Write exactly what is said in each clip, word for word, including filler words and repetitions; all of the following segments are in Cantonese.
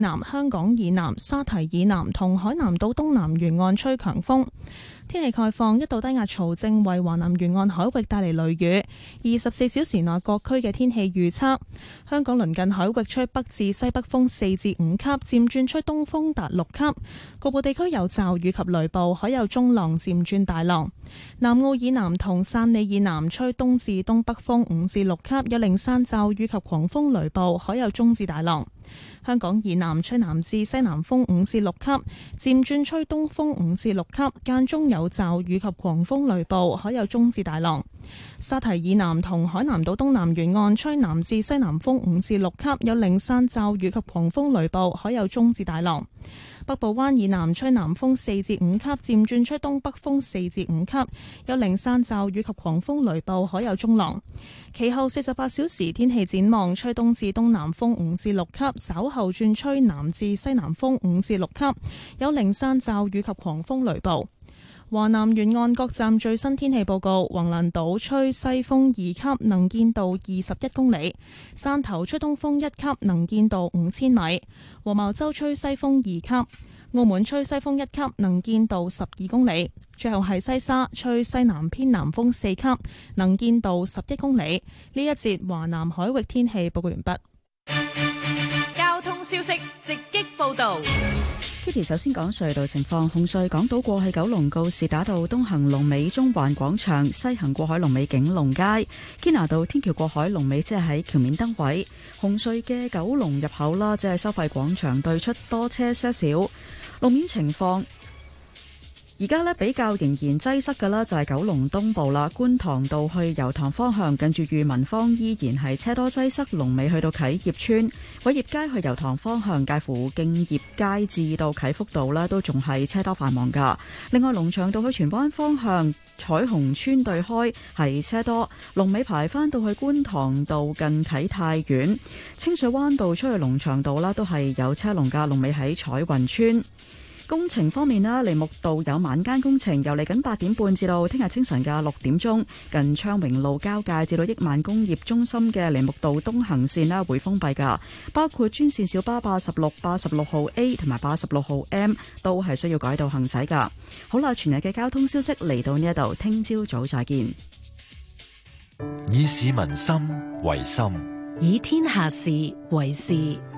南香港以南、沙堤以南同海南島東南沿岸吹強風。天氣概況，一道低壓槽正為華南沿岸海域帶嚟雷雨。二十四小時內各區嘅天氣預測：香港鄰近海域吹北至西北風四至五級，漸轉吹東風達六級。局部地區有驟雨及雷暴，海有中浪漸轉大浪。南澳以南同汕尾以南吹東至東北風五至六級，有零散驟雨及狂風雷暴，海有中至大浪。香港以南吹南至西南風五至六級，漸轉吹東風五至六級，間中有驟雨及狂風雷暴，海有中至大浪。沙堤以南同海南島東南沿岸吹南至西南風五至六級，有零散驟雨及狂風雷暴，海有中至大浪。北部灣以南吹南風四至五級，漸轉吹東北風四至五級，有零散驟雨及狂風雷暴，海有中浪。其後四十八小時天氣展望，吹東至東南風五至六級，稍後轉吹南至西南風五至六級，有零散驟雨及狂風雷暴。華南沿岸各站最新天氣報告：橫瀾島吹西風二級，能見度二十一公里；汕頭吹東風一級，能見度五千米；黃茅洲吹西風二級；澳門吹西風一級，能見度十二公里。最後係西沙吹西南偏南風四級，能見度十一公里。呢一節華南海域天氣報告完畢。 交通消息直擊報道。 Kitty 首先講隧道情況，紅隧港島過去九龍告士打道東行龍尾中環廣場，西行過海龍尾景隆街，堅拿道天橋過海龍尾即係喺橋面燈位。紅隧嘅九龍入口啦，即係收費廣場對出多車些少。路面情況而家呢比較仍然擠塞嘅啦，就係九龍東部啦，觀塘道去油塘方向近住裕民坊依然係車多擠塞，龍尾去到啟業村。偉業街去油塘方向介乎敬業街至到啟福道呢都仲係車多繁忙噶。另外龍翔道去荃灣方向彩虹村對開係車多，龍尾排返到去觀塘道近啟泰苑。清水灣道出去龍翔道啦都係有車龍噶，龍尾喺彩雲村。工程方面啦，梨木道有晚間工程，由嚟緊八點半至到聽日清晨嘅六點鐘，近昌榮路交界至到億萬工業中心嘅梨木道東行線啦會封閉噶，包括專線小巴八十六、八十六號 A 同埋八十六號 M 都係需要改道行駛噶。好啦，全日嘅交通消息嚟到呢一度，聽朝早再見。 以市民心為心， 以天下事為事。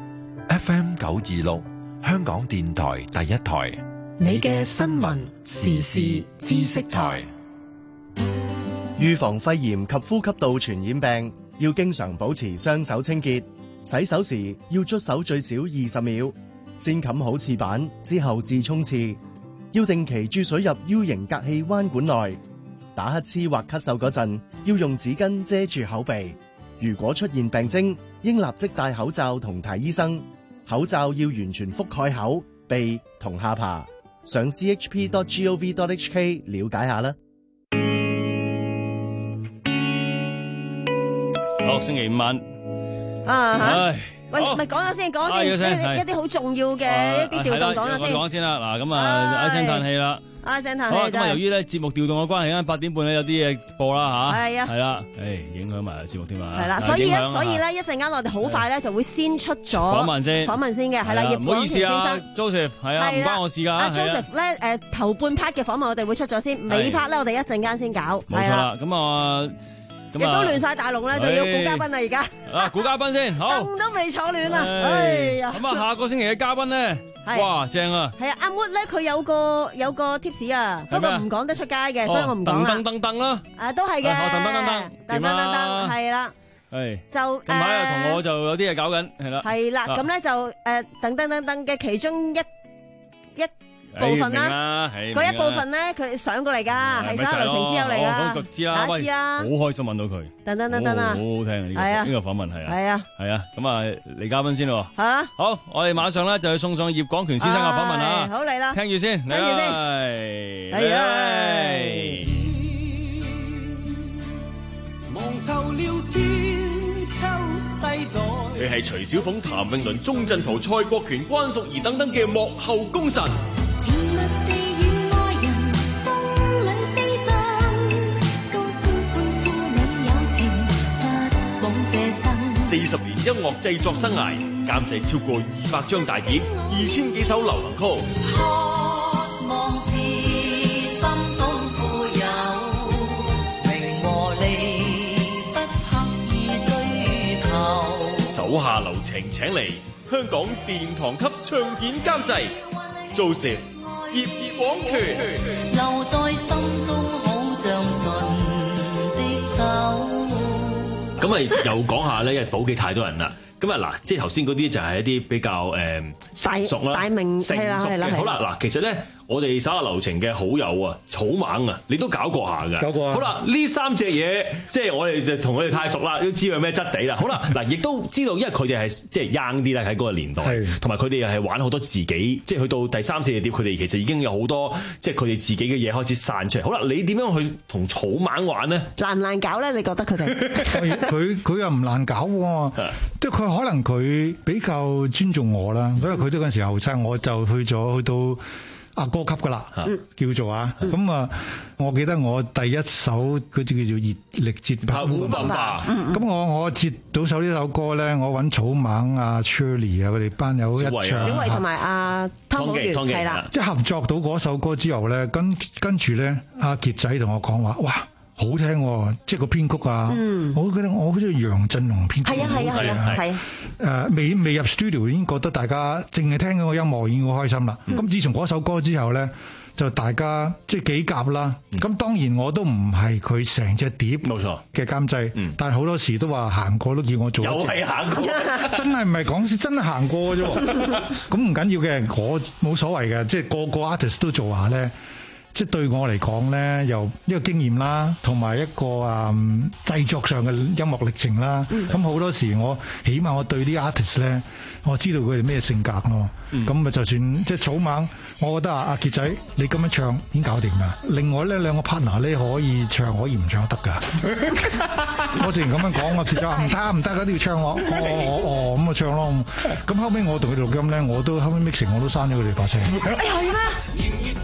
F M 九二六。香港電台第一台， 你嘅新聞時事知識台。 預防肺炎及呼吸道傳染病，要經常保持雙手清潔，洗手時要捽手最少二十秒，先冚好廁板之後至沖廁，要定期注水入 U 型隔氣彎管內。打乞嗤或咳嗽嗰陣，要用紙巾遮住口鼻。如果出現病徵，應立即戴口罩同睇醫生。口罩要完全覆蓋口、鼻同下巴。上 c h p dot gov dot h k 了解下啦。 好，星期五晚啊吓！ 唉喂，唔係講咗先，講咗先，一啲好重要嘅一啲調動講咗先。 講先啦，嗱咁啊，唉聲嘆氣啦。 唉聲嘆氣。 好，咁啊，由於咧節目調動嘅關係咧，八點半咧有啲嘢播啦吓。係啊。係啦，誒，影響埋節目添啊。 係啦，所以咧，所以咧，一陣間我哋好快咧就會先出咗訪問先， 訪問先嘅，係啦，葉廣權先生。 Joseph，係啊，唔關我事噶。 阿 Joseph 咧，誒，頭半 part 嘅訪問我哋會出咗先，尾 part 咧我哋一陣間先搞。 冇錯啦，咁啊。 亦都亂晒大龍啦，就要估嘉賓啦而家。 啊，估嘉賓先，好。 凳都未坐暖啦，哎呀！ 咁啊，下個星期嘅嘉賓咧，哇，正啊！ 係啊，阿 Wood 咧，佢有個有個 tips 啊，不過唔講得出街嘅，所以我唔講啦。 噔噔噔噔啦！ 啊，都係嘅。 噔噔噔噔， 噔噔噔噔，係啦。 係。 就近排啊，同我就有啲嘢搞緊，係啦。 係啦，咁咧就誒，噔噔噔噔嘅其中一一部分啦，嗰一部分咧，佢上過嚟噶，係沙流情之友嚟噶， 知啦，知啦，好開心揾到佢， 等等等等啊， 好好聽啊，呢個呢個訪問係啊，係啊，係啊，咁啊嚟嘉賓先咯， 吓，好， 我哋馬上咧就去送上葉廣權先生嘅訪問啊， 好嚟啦， 聽住先， 聽住先， 嚟嚟， 望透了千秋世代。 佢係徐小鳳、譚詠麟、鐘鎮濤、蔡國權、關淑怡等等嘅幕後功臣。四十年音樂製作生涯，監製超過二百張大碟，二千幾首流行曲。 渴望是心中富有，名和利不刻意追求。 手下留情，請嚟香港殿堂級唱片監製 Joseph 葉廣權， 留在心中好像神的手。 咁啊，又講下咧，因為寶記太多人啦。咁啊嗱，即係頭先嗰啲就係一啲比較誒成熟啦、 大名成熟嘅。好啦，嗱，其實咧，我哋手下留情嘅好友啊，草蜢啊，你都搞過下㗎。 搞過啊。 好啦，呢三隻嘢，即係我哋就同佢哋太熟啦，都知道咩質地啦。好啦，嗱，亦都知道，因為佢哋係即係 young 啲啦，喺嗰個年代，同埋佢哋又係玩好多自己，即係去到第三四隻碟，佢哋其實已經有好多即係佢哋自己嘅嘢開始散出嚟。好啦，你點樣去同草蜢玩呢？ 難唔難搞咧？你覺得佢哋？ 佢佢又唔難搞喎，即係佢可能佢比較尊重我啦，因為佢都嗰陣時後生，我就去咗去到阿哥級噶啦，叫做啊，咁啊，我記得我第一首嗰隻叫做《熱力節拍》，咁我我接到手呢首歌咧，我揾草蜢啊、Shirley 啊佢哋班友一唱， 小慧同埋阿湯寶如係啦， 即係合作到嗰首歌之後咧，跟跟住咧，阿傑仔同我講話，哇！好聽喎，即係個編曲啊！嗯、我覺得我好似楊振龍編曲， 係啊係啊係啊係啊！ 誒未未入 studio 已經覺得大家淨係聽嗰個音樂已經好開心啦。咁、嗯、自從嗰首歌之後咧，就大家即係幾夾啦。咁、嗯、當然我都唔係佢成隻碟冇錯嘅監製，嗯、但係好多時都話行過都叫我做。有係行過，真係唔係講笑，真係行過嘅啫。咁唔緊要嘅，我冇所謂嘅，即係個個 artist 都做下咧。即係對我嚟講咧，又一個經驗啦，同埋一個啊、嗯、製作上嘅音樂歷程啦。咁好、嗯、多時我起碼我對啲 artist 咧，我知道佢哋咩性格咯。咁咪、嗯、就算即係草蜢，我覺得啊阿傑仔你咁樣唱已經搞掂啦。另外咧兩個 partner 咧可以唱可以唔唱都得㗎。我之前咁樣講，我傑仔話唔得唔得嗰啲要唱我，哦哦哦咁啊唱咯。咁後尾我同佢哋錄音咧，我都後尾 mixing 我都刪咗佢哋把聲。 哎係咩？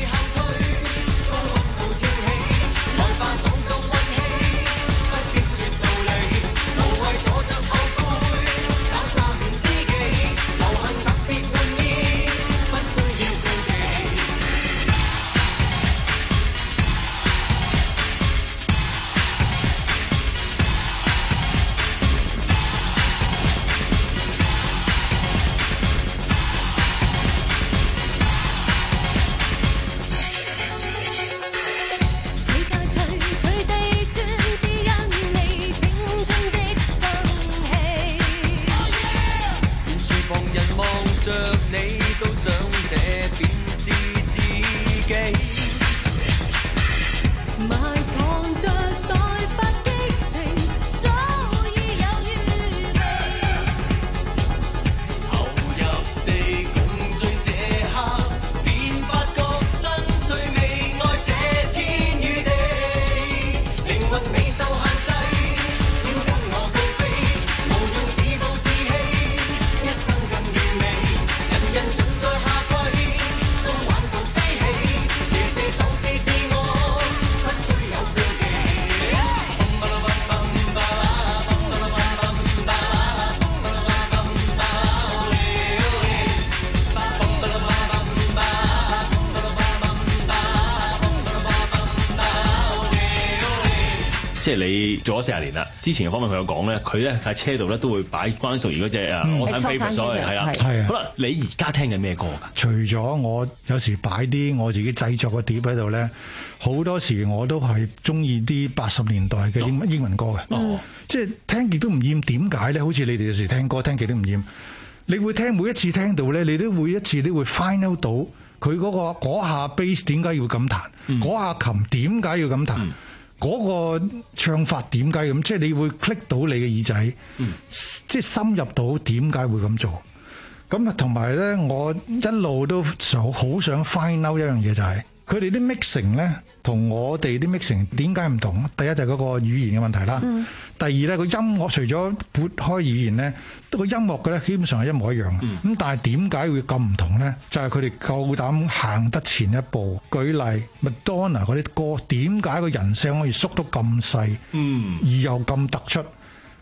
即係你做咗四十年啦，之前嘅方面佢有講咧，佢咧喺車度咧都會擺關淑怡嗰隻啊《All Time Favourite》所謂係啊，係啊。好啦，你而家聽緊咩歌㗎？ 除咗我有時擺啲我自己製作嘅碟喺度咧，好多時我都係中意啲八十年代嘅英英文歌嘅。哦，即係聽極都唔厭。點解咧？好似你哋有時聽歌聽極都唔厭。你會聽每一次聽到咧，你都會一次都會 find out 到佢嗰個嗰下 bass 點解要咁彈，嗰下琴點解要咁彈。嗰個唱法點解咁？即係你會 click 到你嘅耳仔，嗯、即係深入到點解會咁做。咁啊，同埋咧，我一路都想好想 find out 一樣嘢，就係佢哋啲 mixing 咧，同我哋啲 mixing 點解唔同？第一就係嗰個語言嘅問題啦。嗯、第二咧，個音樂除咗撥開語言咧，個音樂嘅咧基本上係一模一樣。咁、嗯、但係點解會咁唔同咧？就係佢哋夠膽行得前一步。舉例，Madonna 嗰啲歌，點解個人聲可以縮到咁細，嗯、而又咁突出？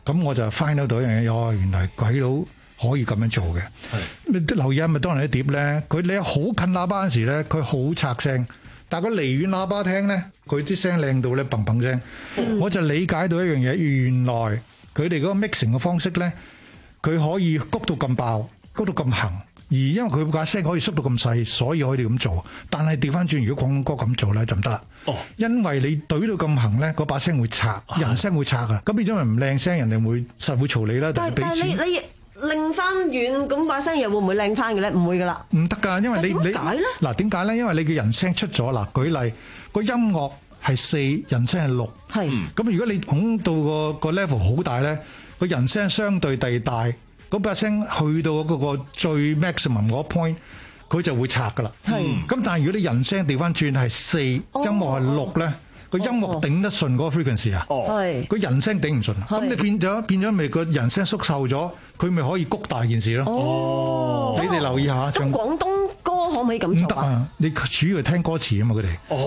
咁我就 find out 到一樣嘢，哦，原來鬼佬可以咁樣做嘅。你留意下麥當勞啲碟咧，佢你好近喇叭嗰時咧，佢好拆聲，但係佢離遠喇叭聽咧，佢啲聲靚到咧砰砰聲。嗯、我就理解到一樣嘢，原來佢哋嗰個 mixing 嘅方式咧，佢可以谷到咁爆，谷到咁行。而因為佢把聲可以縮到咁細，所以可以咁做。但係調翻轉，如果廣東歌咁做咧就唔得啦。哦，因為你懟到咁行咧，嗰把聲會拆，人聲會拆啊。咁變咗咪唔靚聲，人哋會實會嘈你啦。 但係但係你你擰翻遠，咁把聲又會唔會靚翻嘅咧？唔會噶啦。唔得㗎，因為你你點解咧？嗱，點解咧？因為你嘅人聲出咗啦。舉例個音樂係四，人聲係六。係。咁如果你拱到個個 level 好大咧，個人聲相對地大。嗰把聲去到嗰個最 maximum 嗰 point，佢就會拆噶啦。係。咁但係如果你人聲調翻轉係四，音樂係六咧，個音樂頂得順嗰個 frequency 啊。哦。係。個人聲頂唔順，咁你變咗變咗咪個人聲縮瘦咗，佢咪可以谷大件事咯。哦。你哋留意下。 咁廣東歌可唔可以咁做？唔得啊！ 你主要係聽歌詞啊嘛，佢哋。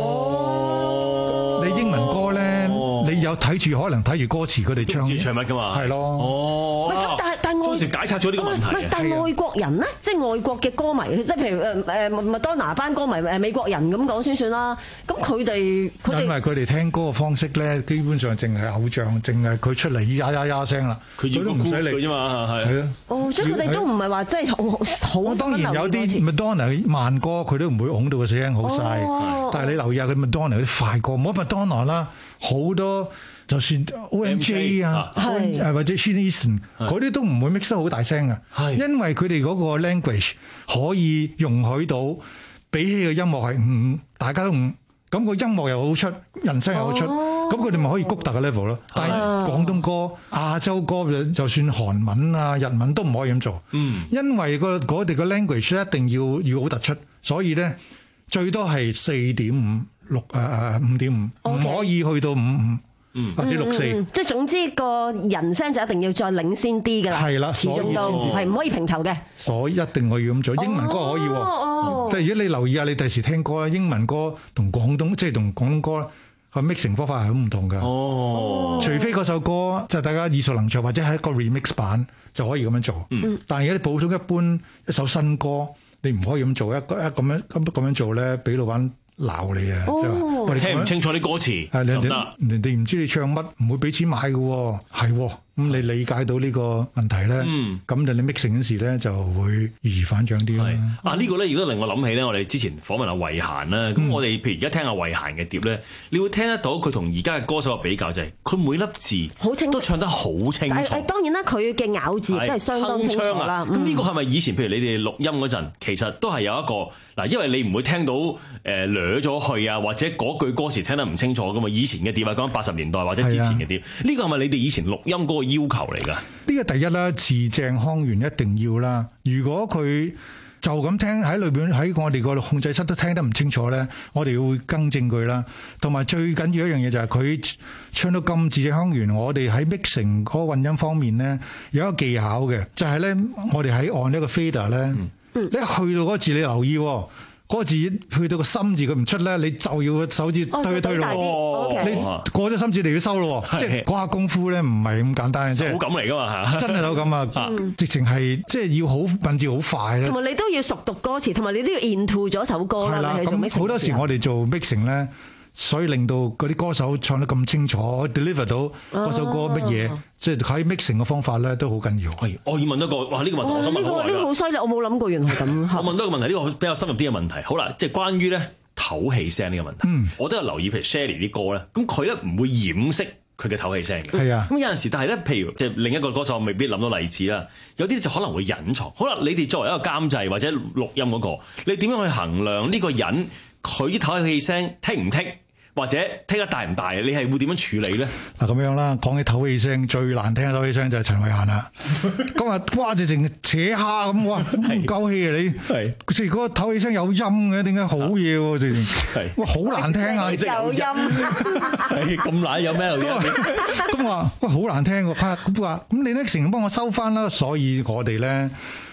哦。你英文歌咧，你有睇住可能睇住歌詞，佢哋唱。 唱乜㗎嘛？係咯。 哦。 咁但係但係當時解拆咗呢個問題嘅。 但係外國人咧，即係外國嘅歌迷，即係譬如誒誒麥當娜班歌迷誒美國人咁講先算啦。咁佢哋佢哋因為佢哋聽歌嘅方式咧，基本上淨係偶像，淨係佢出嚟呀呀呀聲啦，佢都唔使嚟啫嘛，係。係啊。 哦，即係佢哋都唔係話真係好好。 當然有啲麥當娜慢歌，佢都唔會拱到個聲好細。但係你留意下佢麥當娜啲快歌，唔好麥當娜啦，好多。就算 O M J 啊，誒或者 Sheena Easton 嗰啲都唔會 mix 得好大聲嘅，因為佢哋嗰個 language 可以容許到，比起個音樂係五，大家都五，咁個音樂又好出，人聲又好出，咁佢哋咪可以谷大個 level 咯。但係廣東歌、亞洲歌就算韓文啊、日文都唔可以咁做，因為個我哋個 language 一定要要好突出，所以咧最多係四點五六誒誒五點五，唔可以去到五五。嗯，或者六四， 嗯、即係總之個人聲就一定要再領先啲噶啦， 係啦， 始終都係唔可以平頭嘅。 所以一定我要咁做，英文歌可以喎。哦，即係如果你留意下，你第時聽歌咧，英文歌同廣東即係同廣東歌個 mixing 方法係好唔同噶。哦，除非嗰首歌就係大家耳熟能詳，或者係一個 remix 版就可以咁樣做。嗯，但係而家你普通一般一首新歌，你唔可以咁做，一一咁樣咁咁樣做咧，俾老闆鬧你啊！即係我哋聽唔清楚啲歌詞， 係人哋人哋唔知你唱乜，唔會俾錢買嘅，係咁你理解到呢個問題咧，咁就你 mixing 嗰時咧就會易反掌啲啦。 啊呢個咧，如果令我諗起咧，我哋之前訪問阿慧嫻啦，咁我哋譬如而家聽阿慧嫻嘅碟咧，你會聽得到佢同而家嘅歌手嘅比較，就係佢每粒字好清，都唱得好清楚。 當然啦，佢嘅咬字都係相當清楚啦。咁呢個係咪以前譬如你哋錄音嗰陣，其實都係有一個嗱，因為你唔會聽到誒掠咗去啊，或者嗰句歌詞聽得唔清楚噶嘛。以前嘅碟啊，講八十年代或者之前嘅碟，呢個係咪你哋以前錄音嗰個要求嚟㗎？ 呢個第一啦，字正腔圓一定要啦。如果佢就咁聽喺裏邊喺我哋個控制室都聽得唔清楚咧，我哋會更正佢啦。同埋最緊要一樣嘢就係佢唱到咁字正腔圓，我哋喺 mixing 嗰個混音方面咧有一個技巧嘅，就係咧我哋喺按一個 fader 咧，嗯、你一去到嗰個字你留意。嗰個字去到個心字佢唔出咧，你就要個手指推一推咯。哦、你過咗心字你要收咯，即係嗰下功夫咧唔係咁簡單嘅，即係手感嚟噶嘛嚇，真係手感啊！嗯、直情係即係要好文字好快咧。 同埋你都要熟讀歌詞，同埋你都要 into 咗首歌啦。係啦， 咁好多時我哋做 mixing 咧。所以令到嗰啲歌手唱得咁清楚 ，deliver 到嗰首歌乜嘢，即係喺 mixing 嘅方法咧都好緊要。 係，我要問一個，哇！呢、呢個問題我想問好耐㗎。 呢個好犀利，我冇諗過原來係咁。 我問多一個問題，呢、呢個比較深入啲嘅問題。好啦，即係關於咧唞氣聲呢個問題。嗯、我都有留意，譬如 Shelly 啲歌咧，咁佢咧唔會掩飾佢嘅唞氣聲嘅。係啊。咁有陣時，但係咧，譬如即係另一個歌手，未必諗到例子啦。有啲就可能會隱藏。好啦，你哋作為一個監製或者錄音嗰、嗰個，你點樣去衡量呢個人佢啲唞氣聲聽唔聽？或者聽得大唔大？你係會點樣處理咧？ 嗱咁樣啦，講起唞氣聲最難聽嘅唞氣聲就係陳慧嫻啦。今日哇，直情扯蝦咁，哇唔夠氣啊你！係，即係嗰個唞氣聲有音嘅，點解好嘢喎？直情係，哇好難聽啊！ 有音， 係咁難有咩有音？ 咁話哇好難聽喎！咁話咁你咧成日幫我收翻啦，所以我哋咧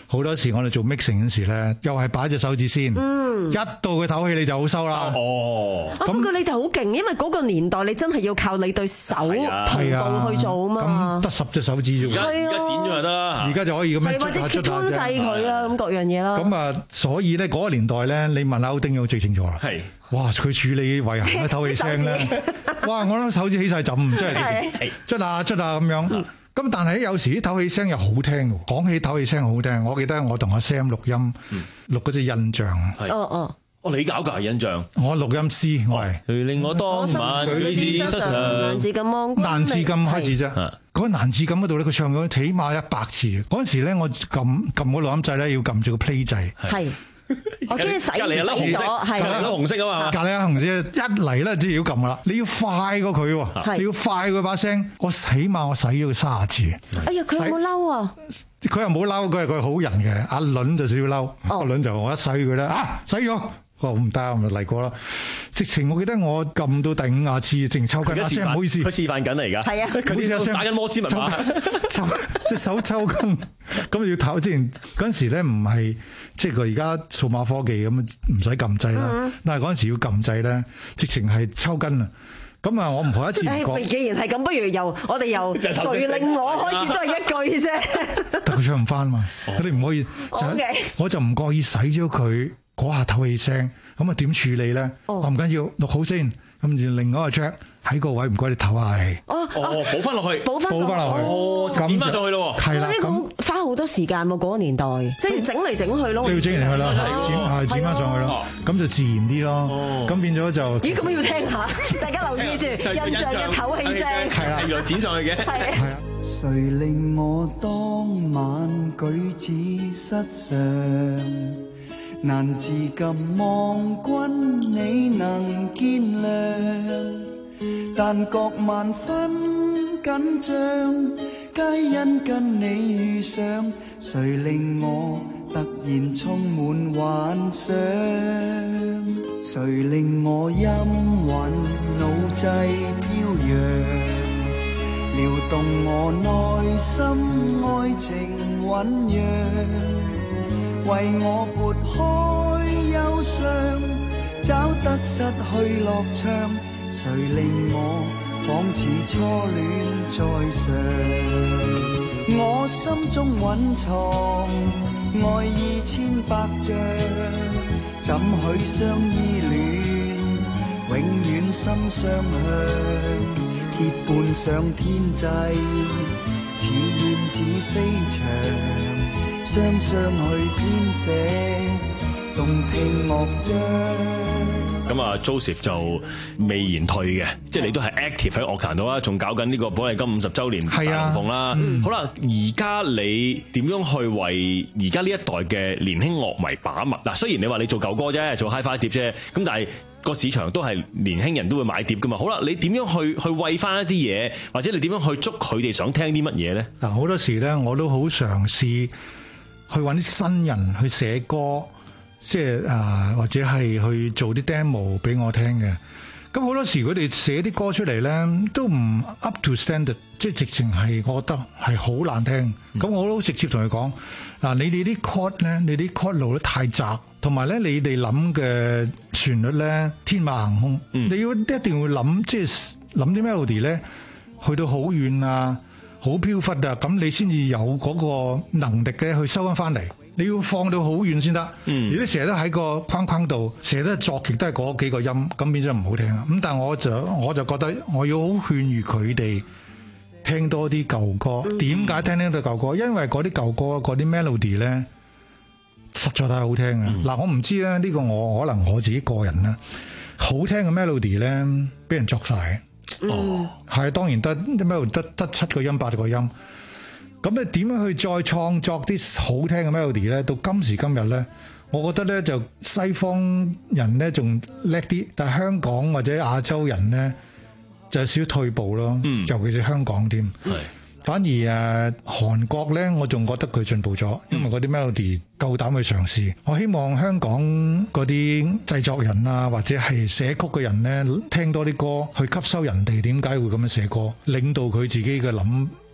好多時我哋做 mixing 嗰時咧，又係擺隻手指先，嗯、一到佢唞氣你就好收啦。 哦， 咁、啊、不過你哋好勁，因為嗰個年代你真係要靠你對手同步去做啊嘛。 咁得十隻手指啫喎， 而家剪咗就得啦， 而家就可以咁樣捽下捽下啫。 或者細佢啦，咁各樣嘢啦。 咁啊，所以咧嗰個年代咧，你問阿歐丁我最清楚啦。係，哇！佢處理胃行咧唞氣聲咧，哇！我諗手指起晒枕，真係捽下捽下咁樣。咁但係有時啲唞氣聲又好聽喎。講起唞氣聲好聽，我記得我同阿 Sam 錄音，錄嗰隻印象。 哦哦。 哦，你搞㗎印象， 我錄音師，我係。佢令我當晚舉止失常， 難自禁忘君。 難自禁開始啫。嗰個難自禁嗰度咧，佢唱咗起碼一百次。嗰陣時咧，我撳撳個錄音掣咧，要撳住個 play 掣。係。 我驚洗隔離有粒紅色，係啊，粒紅色啊嘛。 隔離有紅色，一嚟咧就要撳啦。你要快過佢喎，你要快過把聲。我起碼我洗咗佢卅次。 哎呀，佢有冇嬲啊？ 佢又冇嬲，佢係佢好人嘅。阿倫就少少嬲，阿倫就我一洗佢咧，啊洗咗。我唔得，我咪嚟過啦。直情我記得我撳到第五廿次，淨抽筋。阿 Sam 唔好意思， 佢示範緊嚟而家。係啊， 佢好似打緊摩斯密碼， 抽隻手抽筋。咁要唞。之前嗰陣時咧，唔係即係佢而家數碼科技咁，唔使撳掣啦。嗯、但係嗰陣時要撳掣咧，直情係抽筋啊！咁啊，我唔好一次唔講。 既然係咁，不如由我哋由誰令我開始都係一句啫。 但佢唱唔翻嘛，你唔可以。 Okay. 我就唔覺意洗咗佢。嗰下唞氣聲，咁啊點處理咧？我唔緊要，錄好先，跟住另外一個 track 喺個位，唔該你唞下氣。 哦哦，補翻落去， 補翻補翻落去， 哦，剪翻上去咯。 係啦， 咁花好多時間喎，嗰個年代，即係整嚟整去咯。 都要整嚟去啦，剪係剪翻上去咯，咁就自然啲咯。咁變咗就咦？咁樣要聽下，大家留意住印象嘅唞氣聲。 係啦， 原來剪上去嘅。 係啊。 誰令我當晚舉止失常？難自禁望君你能見諒，但覺萬分緊張，皆因跟你遇上。誰令我突然充滿幻想？誰令我陰魂腦際飄揚，撩動我內心愛情醞釀。為我撥開憂傷，找得失去樂章。誰令我仿似初戀在上？我心中蘊藏愛意千百丈，怎許相依戀，永遠心相向。結伴上天際，似燕子飛翔。雙雙去編寫動聽樂章。 咁啊 Joseph 就未言退嘅，即係你都係 active 喺樂壇度啦，仲搞緊呢個寶麗金五十週年大龍鳳啦。嗯、好啦，而家你點樣去為而家呢一代嘅年輕樂迷把脈？嗱，雖然你話你做舊歌啫，做 Hi-Fi 碟啫，咁但係個市場都係年輕人都會買碟噶嘛。好啦，你點樣去去餵翻一啲嘢，或者你點樣去捉佢哋想聽啲乜嘢咧？ 嗱，好多時咧我都好嘗試去揾啲新人去寫歌，即係啊，或者係去做啲 demo 俾我聽嘅。咁好多時佢哋寫啲歌出嚟咧，都唔 up to standard，即係直情係我覺得係好難聽。咁、嗯、我都直接同佢講，嗱，你哋啲 chord 咧，你啲 chord 路咧太窄，同埋咧你哋諗嘅旋律咧天馬行空，嗯、你要一定要諗，即係諗啲 melody 咧，去到好遠啊，好飄忽啊，咁你先至有嗰個能力嘅去收翻翻嚟。你要放到好遠先得。如果成日都喺個框框度，成日都作極都係嗰幾個音，咁變咗唔好聽啊。咁但係我就我就覺得我要好勸喻佢哋聽多啲舊歌。點解聽呢啲舊歌？因為嗰啲舊歌嗰啲 melody 咧，實在太好聽啊！嗱、嗯，我唔知咧，呢個我可能我自己個人啦，好聽嘅 melody 咧，俾人作晒。哦，係當然得啲 melody 得得七個音八個音。咁你點樣去再創作啲好聽嘅 melody 咧？到今時今日咧，我覺得咧就西方人咧仲叻啲，但係香港或者亞洲人咧就有少少退步咯。嗯，尤其是香港添。係，反而誒韓國咧，我仲覺得佢進步咗，因為嗰啲 melody 夠膽去嘗試。我希望香港嗰啲製作人啊，或者係寫曲嘅人咧，聽多啲歌，去吸收人哋點解會咁樣寫歌，領導佢自己嘅諗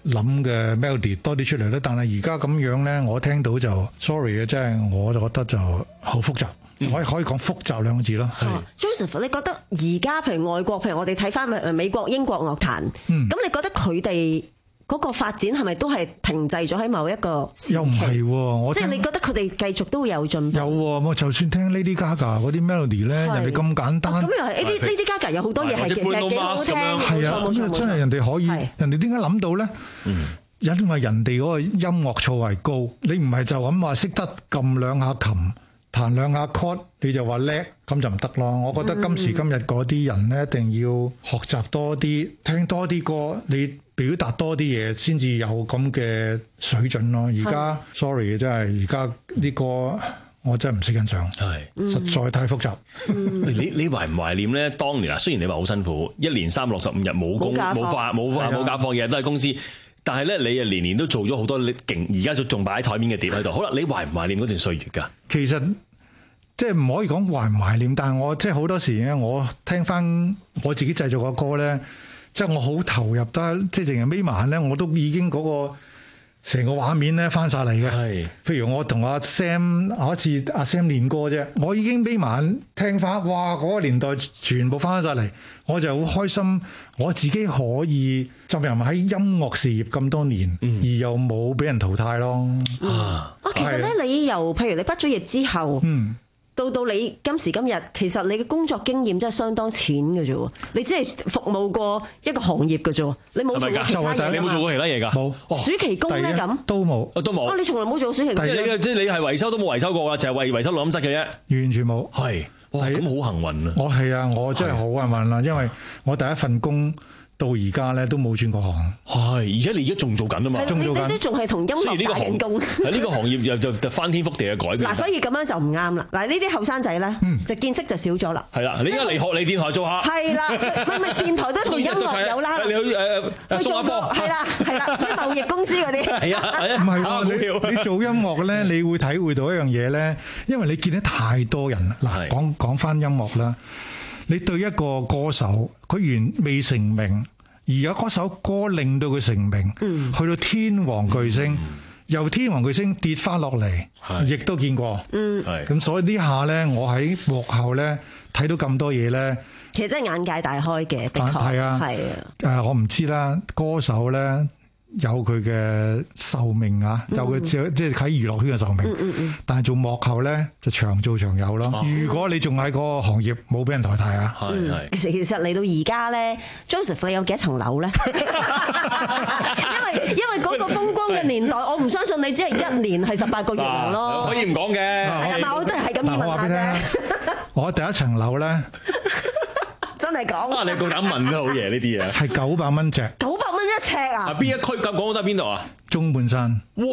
諗嘅 melody 多啲出嚟咧。但係而家咁樣咧，我聽到就 sorry 嘅，即係我就覺得就好複雜，嗯、可以可以講複雜兩個字咯。 啊、Joseph， 你覺得而家譬如外國，譬如我哋睇翻美國、英國樂壇，咁、嗯、你覺得佢哋嗰個發展係咪都係停滯咗喺某一個時期？又唔係，我即係你覺得佢哋繼續都會有進步？有，我就算聽 Lady Gaga 嗰啲 melody 咧，人哋咁簡單。咁又係 Lady Lady Gaga 有好多嘢係其實幾好聽。係啊，咁真係人哋可以，人哋點解諗到咧？嗯，因為人哋嗰個音樂造詣高，你唔係就咁話識得撳兩下琴、彈兩下 chord， 你就話叻，咁就唔得咯。我覺得今時今日嗰啲人咧，一定要學習多啲，聽多啲歌，你表達多啲嘢先至有咁嘅水準咯。而家 sorry 真係而家啲歌我真係唔識欣賞，係實在太複雜。 嗯、你你懷唔懷念咧？當年啊，雖然你話好辛苦，一年三百六十五日冇工冇發冇冇假放，日日都喺公司，但係咧你啊年年都做咗好多你勁，而家就仲擺喺台面嘅碟喺度。好啦，你懷唔懷念嗰段歲月㗎？其實即係唔可以講懷唔懷念，但係我即係好多時咧，我聽翻我自己製作嘅歌咧。即係我好投入得，即係淨係眯埋眼咧，我都已經嗰個成個畫面咧翻晒嚟嘅。係，譬如我同阿 Sam 有一次阿 Sam 練歌啫，我已經眯埋眼聽翻，哇！嗰個年代全部翻晒嚟，我就好開心，我自己可以浸入喺音樂事業咁多年，嗯、而又冇俾人淘汰咯。 嗯、啊，其實咧，你由譬如你畢咗業之後，嗯。到到你今時今日，其實你嘅工作經驗真係相當淺嘅啫，你只係服務過一個行業嘅啫，你冇做過其他嘢。你冇做過其他嘢㗎？冇。暑期工咧咁都冇，都冇。 啊，你從來冇做過暑期工。 即係你即係你係維修都冇維修過啦，就係為維修錄音室嘅啫。 完全冇。係， 哇，咁好幸運啊！ 我係啊，我真係好幸運啦，因為我第一份工。到而家咧都冇轉過行， 係而且你而家仲做緊啊嘛， 仲做緊，你都仲係同音樂打緊工。 喺呢個行業又就翻天覆地嘅改變。 嗱，所以咁樣就唔啱啦。嗱，呢啲後生仔咧，就見識就少咗啦。 係啦，你而家嚟學你電台做下。係啦，唔係電台都同音樂有啦。 你去誒誒送下課。 係啦係啦，啲貿易公司嗰啲。係啊係啊， 唔係喎，你你做音樂咧，你會體會到一樣嘢咧，因為你見得太多人。嗱，講講翻音樂啦。你對一個歌手，佢原未成名，而有嗰首歌令到佢成名，嗯、去到天王巨星，嗯、由天王巨星跌翻落嚟，亦都見過。嗯，咁所以呢下咧，我喺幕後咧睇到咁多嘢咧， 其實真係眼界大開嘅，的確係啊，係啊。誒，我唔知啦，歌手咧。有佢嘅壽命啊，有佢即係喺娛樂圈嘅壽命。嗯嗯嗯、但係做幕後咧就長做長有咯。哦、如果你仲喺嗰個行業，冇俾人淘汰啊。係係、嗯。 其實其實嚟到而家咧 ，Joseph 你有幾多層樓咧？因為因為嗰個風光嘅年代，我唔相信你只係一年係十八個月糧咯。 可以唔講嘅。 係啊，我都係咁意問下啫。 我第一層樓咧， 真係講。 啊，你夠膽問都好嘢呢啲嘢。 係九百蚊尺。 九百蚊一尺啊！ 邊一區咁講得邊度啊？ 中半山。 哇！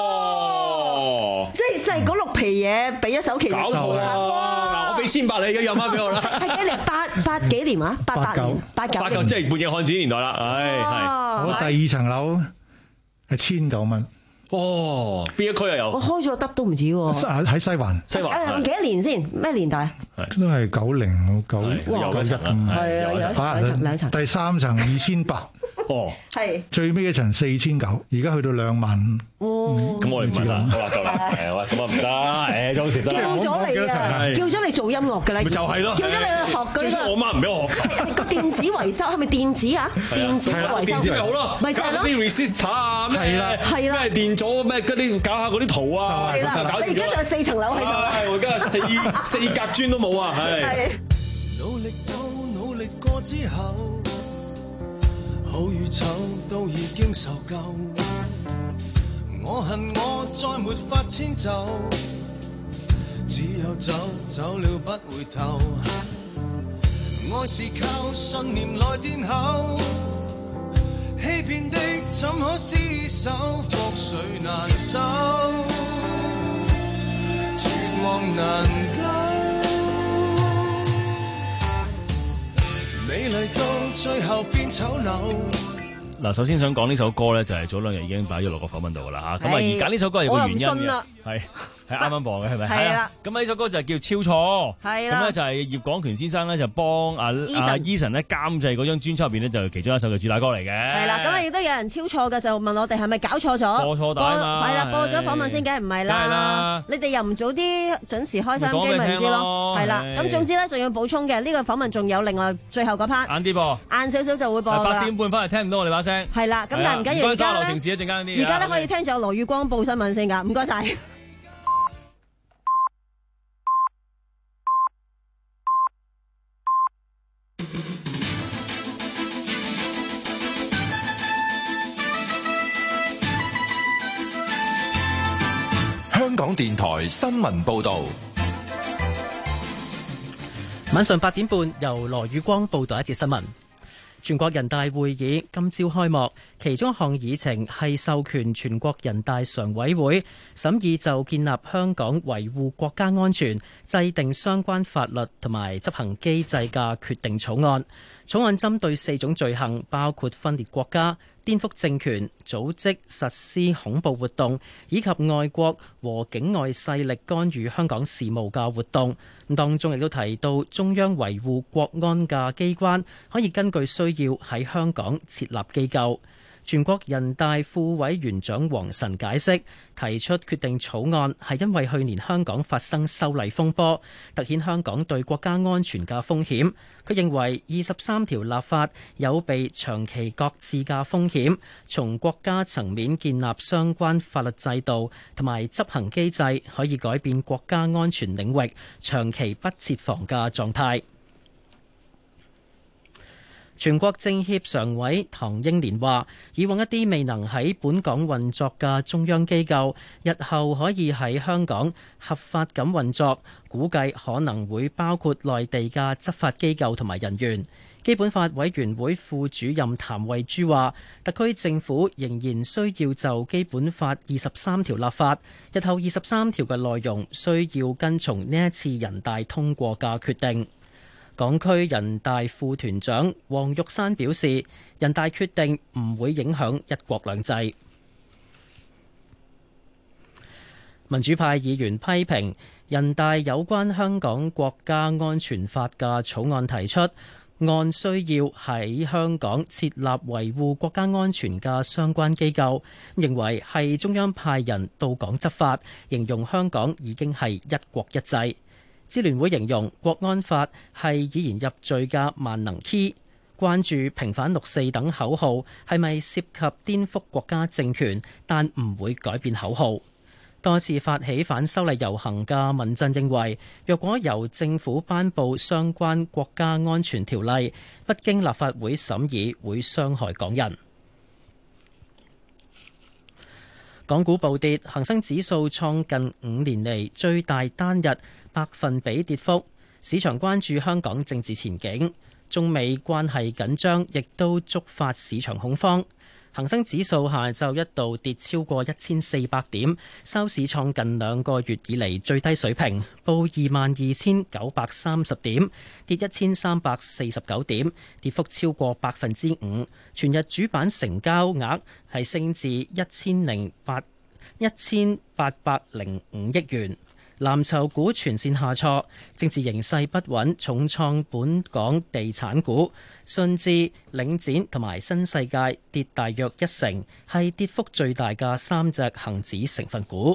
即係即係嗰六皮嘢俾一首期。 搞錯啊！嗱，我俾千八你嘅，有翻俾我啦。 係幾年？八八幾年啊？八八九。八九。 八九即係半夜漢子年代啦。唉，係。 我第二層樓係千九蚊。 哦，邊一區啊？有？ 我開咗得都唔止喎。 喺西環。 西環。 誒，幾多年先？咩年代？ 都係九零九九一。 係啊，有一層兩層。 第三層二千八。 哦， 係最尾一層四千九，而家去到兩萬五。 咁我哋唔知啦，我話夠啦，係啊，咁啊唔得，誒，到時得。 叫咗你啊，叫咗你做音樂嘅咧， 就係咯， 叫咗你去學嗰啲。 我媽唔俾我學。 個電子維修係咪電子啊？電子維修。 電子咪好咯， 咪就係咯。 啲 resistor 啊，咩係啦， 咩電阻咩嗰啲搞下嗰啲圖啊， 係啦。你而家就係四層樓喺度。 係，我而家四四格磚都冇啊，係。 努力到努力過之後。好與醜都已經受夠，我恨我再沒法遷就，只有走走了不回頭，愛是靠信念來墊後，欺騙的怎可廝守，覆水難收，絕望難救，美麗到最後變醜陋。 嗱，首先想講呢首歌咧，就係早兩日已經擺咗落個訪問度噶啦嚇。咁啊，而揀呢首歌係有個原因嘅，係係啱啱播嘅係咪？ 係啦。 咁呢首歌就叫超錯。 係啦。 咁咧就係葉廣權先生咧就幫阿阿 Eason 咧監製嗰張專輯入邊咧就其中一首嘅主打歌嚟嘅。 係啦。咁啊亦都有人超錯嘅，就問我哋係咪搞錯咗？ 播錯帶啊嘛。 係啦，播咗訪問先，梗係唔係啦。 係啦。 你哋又唔早啲準時開收音機，咪唔知咯。係啦。咁總之咧，仲要補充嘅呢個訪問仲有另外最後嗰 part。 晏啲播。 晏少少就會播㗎啦。 八點半翻嚟聽唔到我哋把聲。 係啦。咁但係唔緊要，而家咧，而家咧可以聽咗羅宇光報新聞先㗎。唔該晒。 香港電台新聞報道。 晚上八點半，由羅宇光報道一節新聞。全國人大會議今朝開幕，其中一項議程係授權全國人大常委會審議就建立香港維護國家安全、制定相關法律同埋執行機制嘅決定草案。草案針對四種罪行，包括分裂國家、顛覆政權、組織實施恐怖活動，以及外國和境外勢力干預香港事務嘅活動。當中亦都提到，中央維護國安嘅機關可以根據需要喺香港設立機構。全國人大副委員長王晨解釋，提出決定草案係因為去年香港發生修例風波，凸顯香港對國家安全嘅風險。佢認為二十三條立法有被長期擱置嘅風險，從國家層面建立相關法律制度同埋執行機制，可以改變國家安全領域長期不設防嘅狀態。全國政協常委唐英年話，以往一啲未能喺本港運作嘅中央機構，日後可以喺香港合法咁運作，估計可能會包括內地嘅執法機構同埋人員。基本法委員會副主任譚惠珠話，特區政府仍然需要就基本法二十三條立法，日後二十三條嘅內容需要跟從呢一次人大通過嘅決定。港區人大副團長黃玉山表示，人大決定唔會影響一國兩制。民主派議員批評人大有關香港國家安全法嘅草案提出，按需要喺香港設立維護國家安全嘅相關機構，認為係中央派人到港執法，形容香港已經係一國一制。支聯會形容國安法係以言入罪嘅萬能 key， 關注平反六四等口號係咪涉及顛覆國家政權，但唔會改變口號。多次發起反修例遊行嘅民陣認為，若果由政府頒布相關國家安全條例，不經立法會審議，會傷害港人。港股暴跌，恒生指數創近五年嚟最大單日百分比跌幅，市場關注香港政治前景，中美關係緊張亦都觸發市場恐慌。恒生指數下晝一度跌超過一千四百點，收市創近兩個月以嚟最低水平，報二萬二千九百三十點，跌一千三百四十九點，跌幅超過百分之五。全日主板成交額係升至一千零八一千八百零五億元。藍籌股全線下挫，政治形勢不穩，重創本港地產股，信置、領展同埋新世界跌大約一成，係跌幅最大嘅三隻恒指成分股。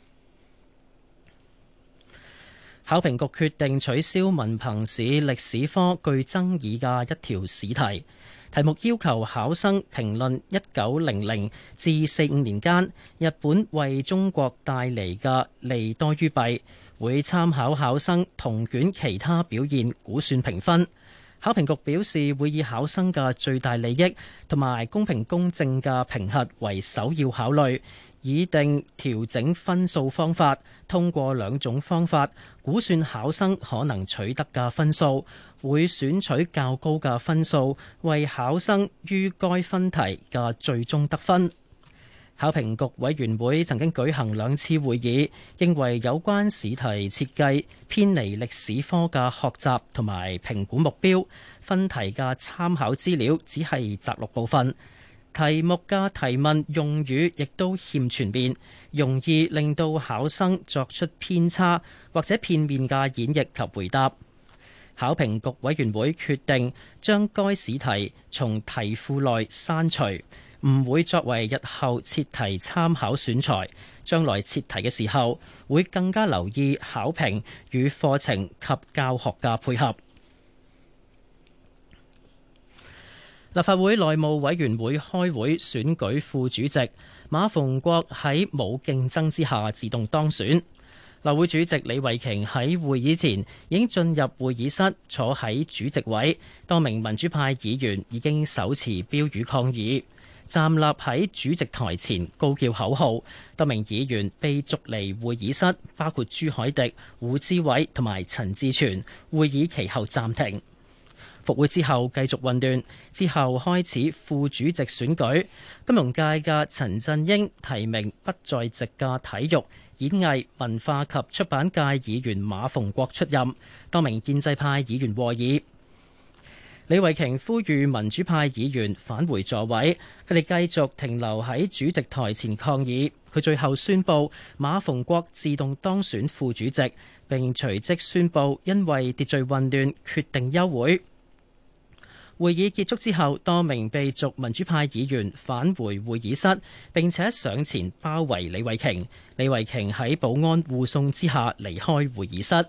考評局決定取消文憑試歷史科具爭議嘅一條試題。題目要求考生評論一九零零至四五年間日本為中國帶嚟嘅利多於弊，會參考考生同卷其他表現估算評分。考評局表示會以考生嘅最大利益同埋公平公正嘅評核為首要考慮，擬定調整分數方法，通過兩種方法估算考生可能取得嘅分數，會選取較高嘅分數為考生於該分題嘅最終得分。考評局委員會曾經舉行兩次會議，認為有關試題設計偏離歷史科嘅學習同埋評估目標，分題嘅參考資料只係摘錄部分。 題目嘅提問用語亦都欠全面，容易令到考生作出偏差或者片面嘅演繹及回答。考評局委員會決定將該試題從題庫內刪除，唔會作為日後設題參考選材。將來設題嘅時候，會更加留意考評與課程及教學嘅配合。立法會內務委員會開會選舉副主席，馬逢國喺冇競爭之下自動當選。內會主席李慧瓊喺會議前已經進入會議室坐喺主席位，多名民主派議員已經手持標語抗議，站立喺主席台前高叫口號。多名議員被逐離會議室，包括朱凱廸、胡志偉同埋陳志全。會議其後暫停。復會之後繼續混亂，之後開始副主席選舉。金融界嘅陳振英提名不在席嘅體育、演藝、文化及出版界議員馬逢國出任，多名建制派議員和議。李慧瓊呼籲民主派議員返回座位，佢哋繼續停留喺主席台前抗議。佢最後宣布馬逢國自動當選副主席，並隨即宣布因為秩序混亂決定休會。會議結束之後，多名被逐民主派議員返回會議室，並且上前包圍李慧瓊。李慧瓊喺保安護送之下離開會議室。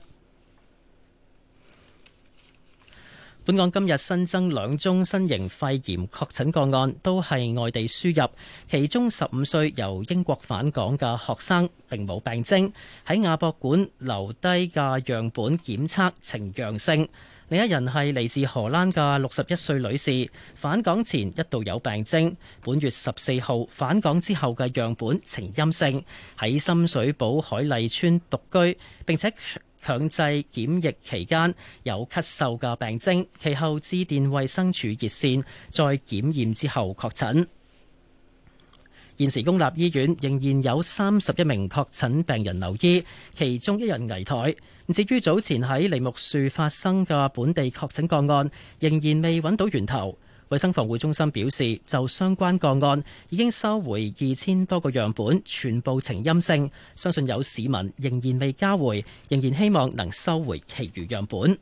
本港今日新增兩宗新型肺炎確診個案，都係外地輸入，其中十五歲由英國返港嘅學生並冇病徵，喺亞博館留低嘅樣本檢測呈陽性。另一人係嚟自荷蘭嘅六十一歲女士，返港前一度有病徵，本月十四號返港之後嘅樣本呈陰性，喺深水埗海麗邨獨居，並且強制檢疫期間有咳嗽嘅病徵，其後致電衛生署熱線，再檢驗之後確診。現時公立醫院仍然有三十一名確診病人留醫，其中一人危殆。至於早前喺梨木樹發生嘅本地確診個案，仍然未揾到源頭。衛生防護中心表示，就相關個案已經收回二千多個樣本，全部呈陰性。相信有市民仍然未交回，仍然希望能收回其餘樣本。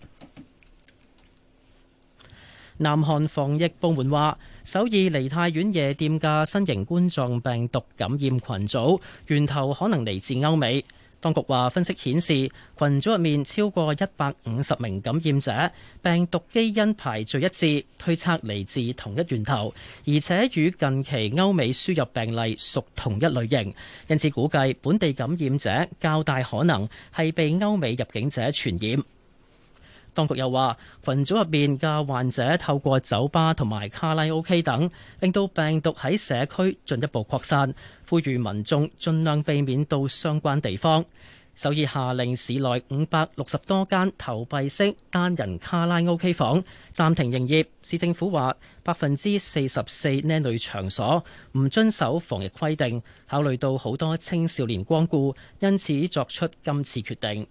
南韓防疫部門話，首爾梨泰院夜店嘅新型冠狀病毒感染群組源頭可能嚟自歐美。當局話，分析顯示群組入面超過一百五十名感染者，病毒基因排序一致，推測嚟自同一源頭，而且與近期歐美輸入病例屬同一類型，因此估計本地感染者較大可能係被歐美入境者傳染。當局又話，群組入面嘅患者透過酒吧同埋卡拉 OK 等，令到病毒喺社區進一步擴散，呼籲民眾盡量避免到相關地方。首爾下令市內五百六十多間投幣式單人卡拉 OK 房暫停營業。市政府話，百分之四十四呢類場所唔遵守防疫規定，考慮到好多青少年光顧，因此作出今次決定。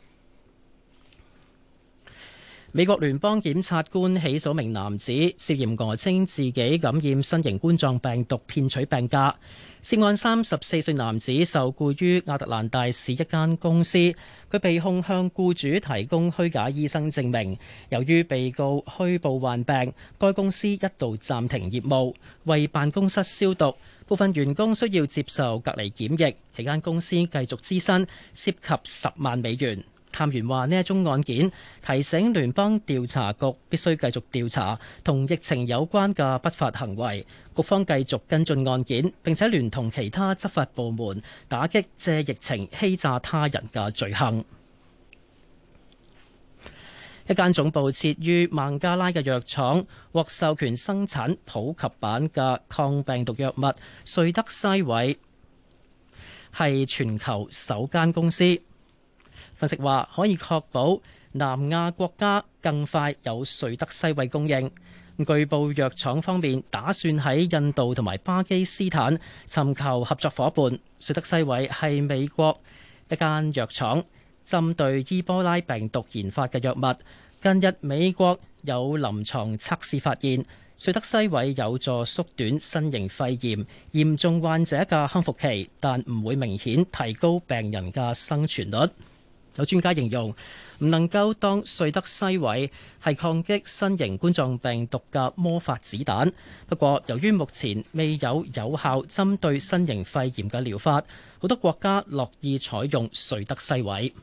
美國聯邦檢察官起訴名男子，涉嫌訛稱自己感染新型冠狀病毒騙取病假。涉案三十四歲男子受僱於亞特蘭大市一間公司，佢被控向僱主提供虛假醫生證明。由於被告虛報患病，該公司一度暫停業務，為辦公室消毒。部分員工需要接受隔離檢疫，期間公司繼續支薪，涉及十萬美元。探員話，呢一宗案件提醒聯邦調查局必須繼續調查同疫情有關嘅不法行為，局方繼續跟進案件，並且聯同其他執法部門打擊借疫情欺詐他人嘅罪行。一間總部設於孟加拉嘅藥廠獲授權生產普及版嘅抗病毒藥物瑞德西韋，係全球首間公司。分析話，可以確保南亞國家更快有瑞德西韋供應。據報藥廠方面打算喺印度同埋巴基斯坦尋求合作伙伴。瑞德西韋係美國一間藥廠針對伊波拉病毒研發嘅藥物。近日美國有臨床測試發現， 瑞德西韋有助縮短新型肺炎嚴重患者嘅康復期，但唔會明顯提高病人嘅生存率。有專家形容唔能夠當瑞德西韋係抗擊新型冠狀病毒嘅魔法子彈。不過，由於目前未有有效針對新型肺炎嘅療法，好多國家樂意採用瑞德西韋。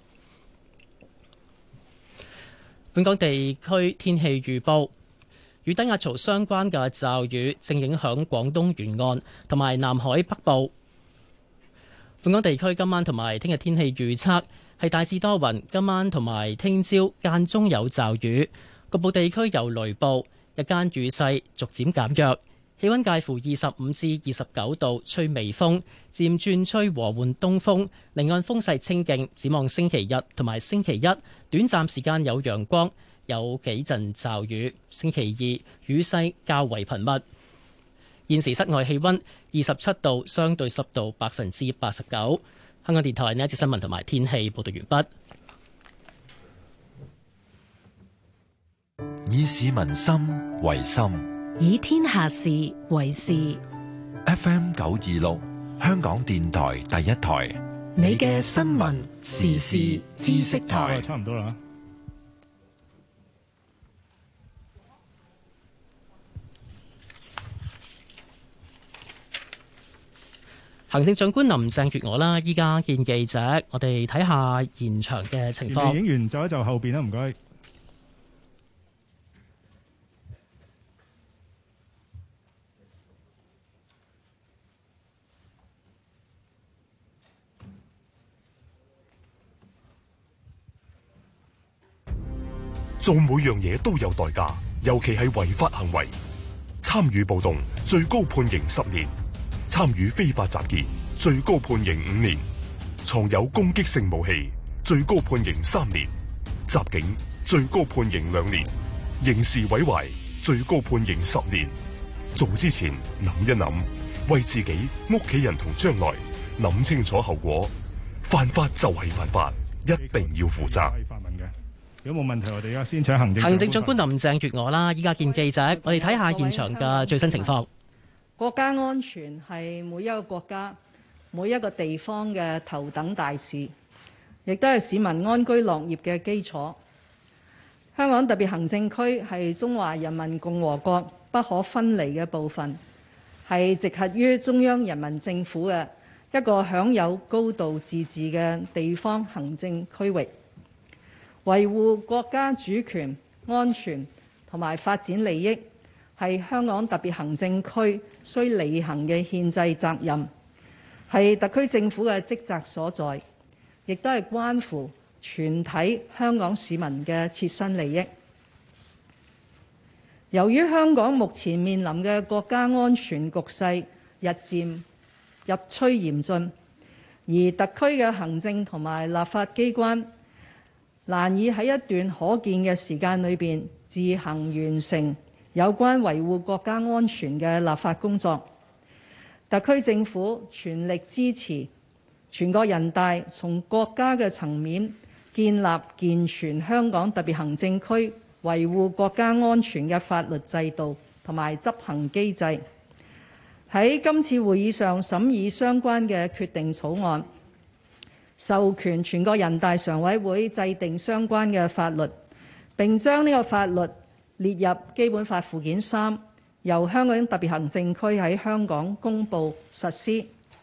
本港地區天氣預報。與低壓槽相關嘅驟雨正影響廣東沿岸同埋南海北部。本港地區今晚同埋聽日天氣預測係大致多雲，今晚同埋聽朝間中有驟雨，局部地區有雷暴，日間雨勢逐漸減弱，氣溫介乎二十五至二十九度，吹微風，漸轉吹和緩東風，離岸風勢清勁。展望星期日同埋星期一，短暫時間有陽光，有幾陣驟雨，星期二雨勢較為頻密。現時室外氣溫二十七度，相對濕度百分之八十九。香港電台呢一節新聞同埋天氣報道完畢。 以市民心為心， 以天下事為事。 F M 九二六，香港電台第一台， 你嘅新聞時事知識台。 差唔多啦。 行政長官林鄭月娥啦，依家見記者，我哋睇下現場嘅情況。 影完就一就後邊啦，唔該。 做每樣嘢都有代價，尤其係違法行為。參與暴動，最高判刑十年。參與非法集結，最高判刑五年；藏有攻擊性武器，最高判刑三年；襲警，最高判刑兩年；刑事毀壞，最高判刑十年。做之前諗一諗，為自己、屋企人同將來諗清楚後果。犯法就係犯法，一定要負責。 如果冇問題，我哋而家先請行政行政長官林鄭月娥啦，依家見記者，我哋睇下現場嘅最新情況。 國家安全係每一個國家、每一個地方嘅頭等大事，亦都係市民安居樂業嘅基礎。香港特別行政區係中華人民共和國不可分離嘅部分，係直轄於中央人民政府嘅一個享有高度自治嘅地方行政區域。維護國家主權、安全同埋發展利益，係香港特別行政區需履行嘅憲制責任，係特區政府嘅職責所在，亦都係關乎全體香港市民嘅切身利益。由於香港目前面臨嘅國家安全局勢日漸日趨嚴峻，而特區嘅行政同埋立法機關難以喺一段可見嘅時間裏邊自行完成有關維護國家安全嘅立法工作，特區政府全力支持全國人大從國家嘅層面建立健全香港特別行政區維護國家安全嘅法律制度同埋執行機制。喺今次會議上審議相關嘅決定草案，授權全國人大常委會制定相關嘅法律，並將呢個法律列入基本法附件三，由香港特別行政區喺香港公布實施。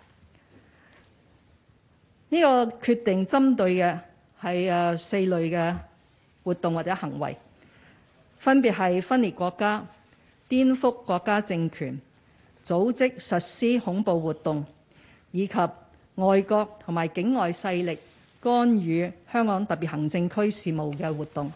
呢個決定針對嘅係誒四類嘅活動或者行為，分別係分裂國家、顛覆國家政權、組織實施恐怖活動，以及外國同埋境外勢力干預香港特別行政區事務嘅活動。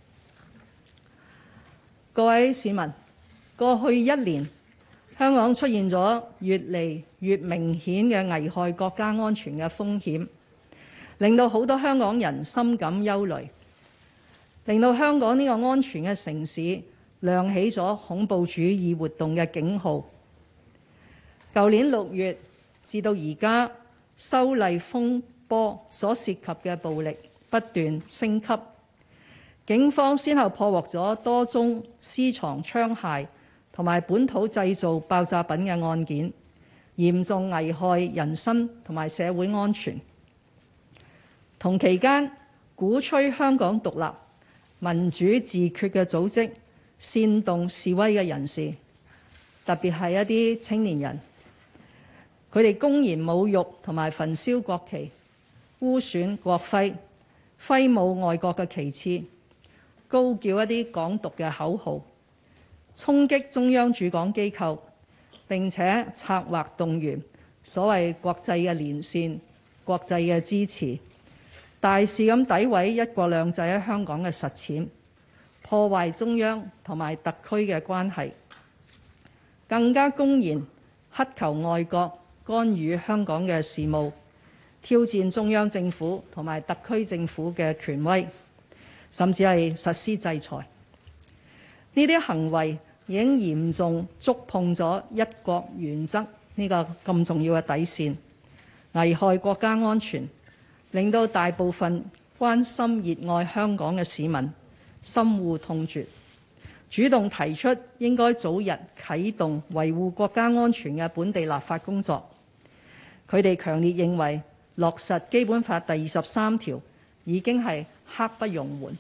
各位市民，過去一年，香港出現咗越嚟越明顯嘅危害國家安全嘅風險，令到好多香港人深感憂慮，令到香港呢個安全嘅城市亮起咗恐怖主義活動嘅警號。舊年六月至到而家，修例風波所涉及嘅暴力不斷升級，警方先後破獲咗多宗私藏槍械同埋本土製造爆炸品嘅案件，嚴重危害人身同埋社會安全。同期間，鼓吹香港獨立、民主自決嘅組織，煽動示威嘅人士，特別係一啲青年人，佢哋公然侮辱同埋焚燒國旗、污損國徽、揮舞外國嘅旗幟，高叫一啲港獨嘅口號，衝擊中央駐港機構，並且策劃動員所謂國際嘅連線、國際嘅支持，大肆咁詆毀一國兩制喺香港嘅實踐，破壞中央同埋特區嘅關係，更加公然乞求外國干預香港嘅事務，挑戰中央政府同埋特區政府嘅權威，甚至係實施制裁。呢啲行為已經嚴重觸碰咗一國原則呢個咁重要嘅底線，危害國家安全，令到大部分關心熱愛香港嘅市民深惡痛絕，主動提出應該早日啟動維護國家安全嘅本地立法工作。佢哋強烈認為落實基本法第二十三條已經係刻不容緩。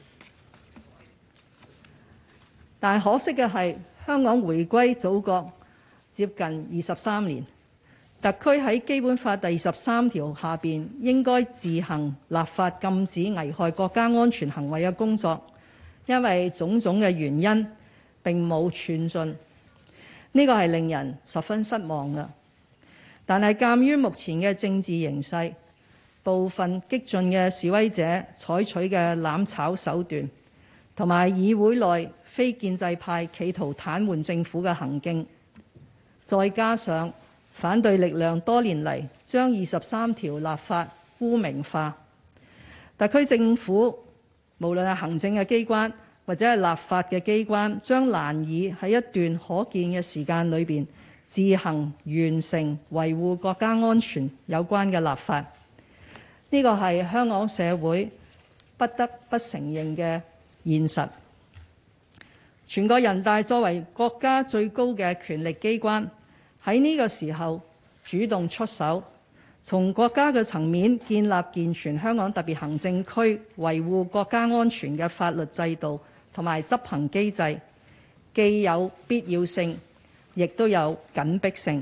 但可惜嘅係，香港回歸祖國接近二十三年，特區喺基本法第二十三條下邊應該自行立法禁止危害國家安全行為嘅工作，因為種種嘅原因並冇寸進，呢個係令人十分失望嘅。但係鑑於目前嘅政治形勢，部分激進嘅示威者採取嘅攬炒手段，同埋議會內非建制派企圖癱瘓政府嘅行徑，再加上反對力量多年嚟將二十三條立法污名化，特區政府無論係行政嘅機關或者係立法嘅機關，將難以喺一段可見嘅時間裏邊自行完成維護國家安全有關嘅立法。呢個係香港社會不得不承認嘅現實。全國人大作為國家最高嘅權力機關，喺呢個時候主動出手，從國家嘅層面建立健全香港特別行政區維護國家安全嘅法律制度同埋執行機制，既有必要性，亦都有緊迫性。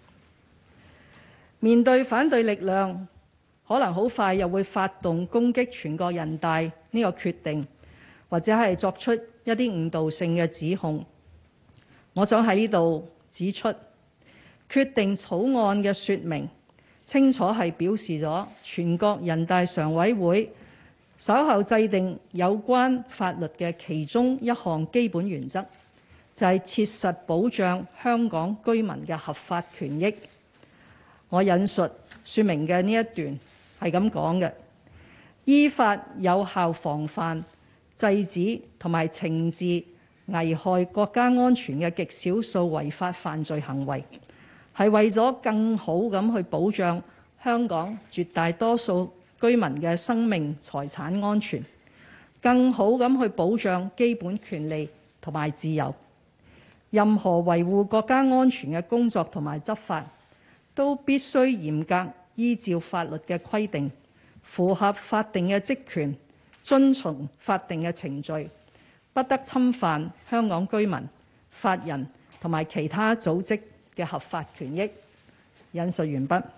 面對反對力量可能好快又會發動攻擊全國人大呢個決定，或者係作出一啲誤導性嘅指控，我想喺呢度指出，決定草案嘅說明清楚係表示咗全國人大常委會稍後制定有關法律嘅其中一項基本原則，就係切實保障香港居民嘅合法權益。我引述說明嘅呢一段係咁講嘅：依法有效防範、制止同埋懲治危害國家安全嘅極少數違法犯罪行為，係為咗更好咁去保障香港絕大多數居民嘅生命財產安全，更好咁去保障基本權利同埋自由。任何維護國家安全嘅工作同埋執法，都必須嚴格依照法律嘅規定，符合法定嘅職權，遵從法定嘅程序，不得侵犯香港居民、法人同埋其他組織嘅合法權益。引述完畢。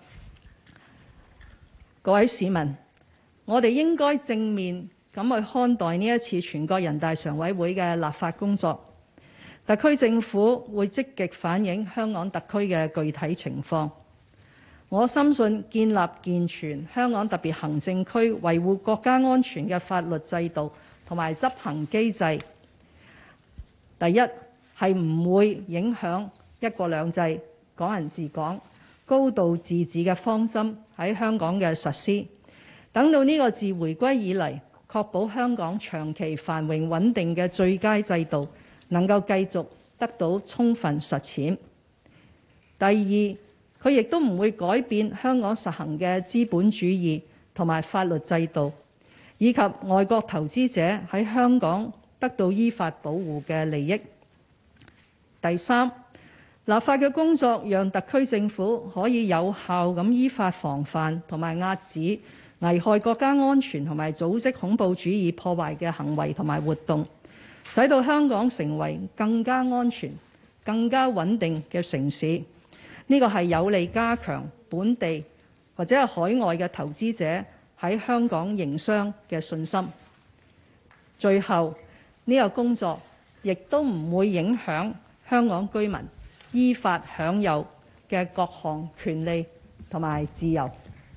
各位市民，我哋應該正面咁去看待呢一次全國人大常委會嘅立法工作。特區政府會積極反映香港特區嘅具體情況。我深信建立健全香港特別行政區維護國家安全嘅法律制度同埋執行機制，第一係唔會影響一國兩制、港人治港、高度自治嘅方針喺香港嘅實施。等到呢個自回歸以嚟，確保香港長期繁榮穩定嘅最佳制度能夠繼續得到充分實踐。第二，佢亦都唔會改變香港實行嘅資本主義同埋法律制度，以及外國投資者喺香港得到依法保護嘅利益。 第三，立法嘅工作讓特區政府可以有效咁依法防範同埋遏止危害國家安全同埋組織恐怖主義破壞嘅行為同埋活動，使到香港成為更加安全、更加穩定嘅城市。呢個係有利加強本地或者係海外嘅投資者喺香港營商嘅信心。最後，呢個工作亦都唔會影響香港居民依法享有嘅各項權利同埋自由。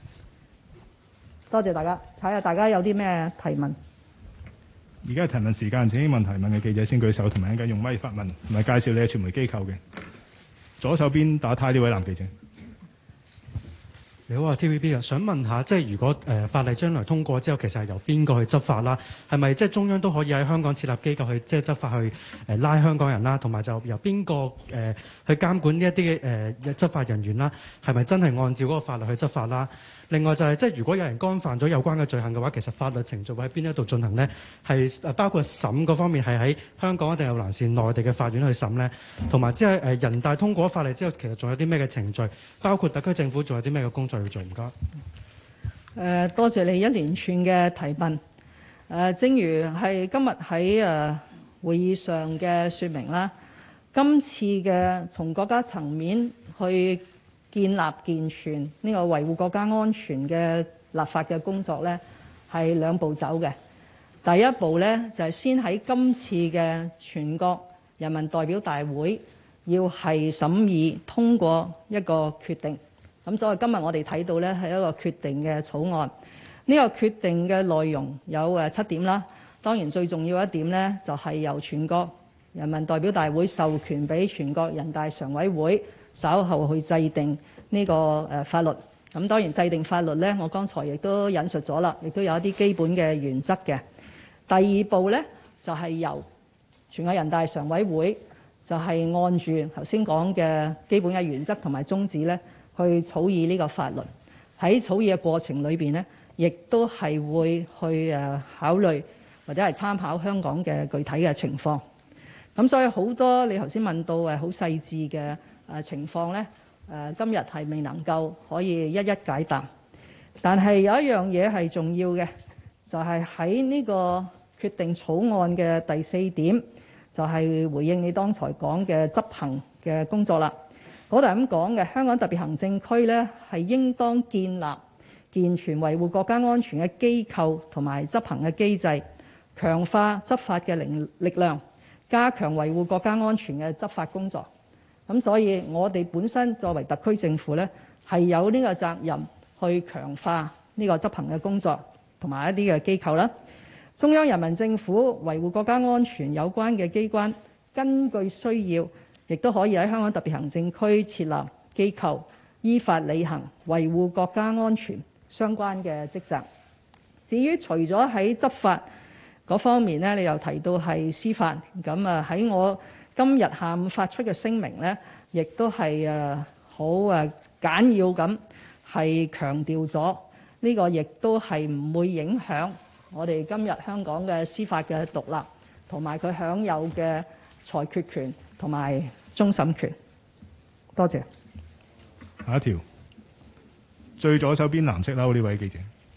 多謝大家，睇下大家有啲咩提問。 而家係提問時間，請問提問嘅記者先舉手，同埋應該用咪發問，同埋介紹你係傳媒機構嘅。左手邊打呔呢位男記者。 你好啊 T V B 啊，想問下，即係如果誒、呃、法例將來通過之後，其實係由邊個去執法啦？係咪即係中央都可以喺香港設立機構去即係執法去誒、呃、拉香港人啦？同埋就由邊個誒去監管呢一啲誒執法人員啦？係咪真係按照嗰個法律去執法啦？另外就係、是、即係如果有人干犯咗有關嘅罪行嘅話，其實法律程序會喺邊一度進行呢？係誒包括審嗰方面係喺香港定係還是內地嘅法院去審呢？同埋即係誒人大通過法例之後，其實仲有啲咩嘅程序？包括特區政府仲有啲咩嘅工作要做？唔該。 誒，多謝你一連串嘅提問。誒，正如係今日喺誒會議上嘅説明啦，今次嘅從國家層面去建立健全呢個維護國家安全嘅立法嘅工作呢，係兩步走嘅。第一步呢，就係先喺今次嘅全國人民代表大會要係審議通過一個決定。咁所以今日我哋睇到呢係一個決定嘅草案。呢個決定嘅內容有誒七點啦。當然最重要一點呢，就係由全國人民代表大會授權俾全國人大常委會稍後去制定呢個誒法律。咁當然制定法律呢，我剛才亦都引述咗啦，亦都有一啲基本嘅原則嘅。第二步呢，就係由全國人大常委會就係按住頭先講嘅基本嘅原則同埋宗旨呢，去草擬呢個法律。喺草擬嘅過程裏邊呢，亦都係會去誒考慮或者係參考香港嘅具體嘅情況。咁所以好多你頭先問到誒好細緻嘅誒情況呢，誒今日係未能夠可以一一解答。但係有一樣嘢係重要嘅，就係喺呢個決定草案嘅第四點，就係回應你剛才講嘅執行嘅工作啦。嗰度係咁講嘅，香港特別行政區呢係應當建立健全維護國家安全嘅機構同埋執行嘅機制，強化執法嘅力力量，加強維護國家安全嘅執法工作。咁所以我哋本身作為特區政府呢，係有呢個責任去強化呢個執行嘅工作同埋一啲嘅機構啦。中央人民政府維護國家安全有關嘅機關，根據需要，亦都可以喺香港特別行政區設立機構，依法履行維護國家安全相關嘅職責。至於除咗喺執法嗰方面呢，你又提到係司法，咁啊喺我今日下午發出嘅聲明呢，亦都係誒好誒簡要咁係強調咗呢個，亦都係唔會影響我哋今日香港嘅司法嘅獨立，同埋佢享有嘅裁決權同埋終審權。多謝。 下一條，最左手邊藍色褸呢位記者。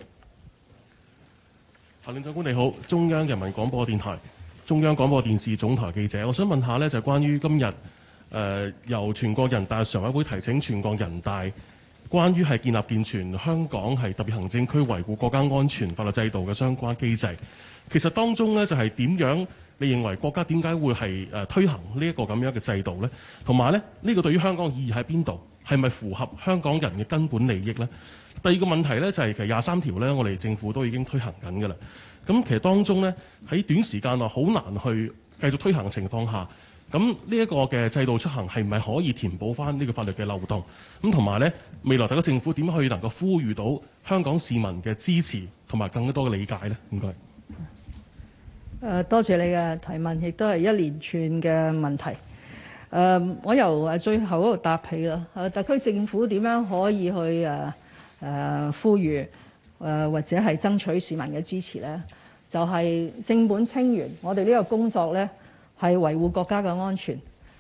行政長官你好，中央人民廣播電台、中央廣播電視總台記者，我想問下呢，就係關於今日誒、呃、由全國人大常委會提請全國人大關於係建立健全香港係特別行政區維護國家安全法律制度嘅相關機制，其實當中呢，就係點樣？你認為國家點解會係誒推行呢一個咁樣嘅制度呢？同埋呢，呢個對於香港意義喺邊度？係咪符合香港人嘅根本利益呢？第二個問題呢，就係其實廿三條呢，我哋政府都已經推行緊㗎啦。咁其實當中呢，喺短時間內好難去繼續推行嘅情況下，咁呢一個嘅制度出行係咪可以填補翻呢個法律嘅漏洞？咁同埋呢，未來大家政府點樣可以能夠呼籲到香港市民嘅支持同埋更加多嘅理解呢？唔該。 誒，多謝你嘅提問，亦都係一連串嘅問題。誒、呃，我由誒最後嗰度答起啦。誒，特區政府點樣可以去誒誒、呃、呼籲誒、呃、或者係爭取市民嘅支持咧？就係、是、正本清源，我哋呢個工作咧係維護國家嘅安全，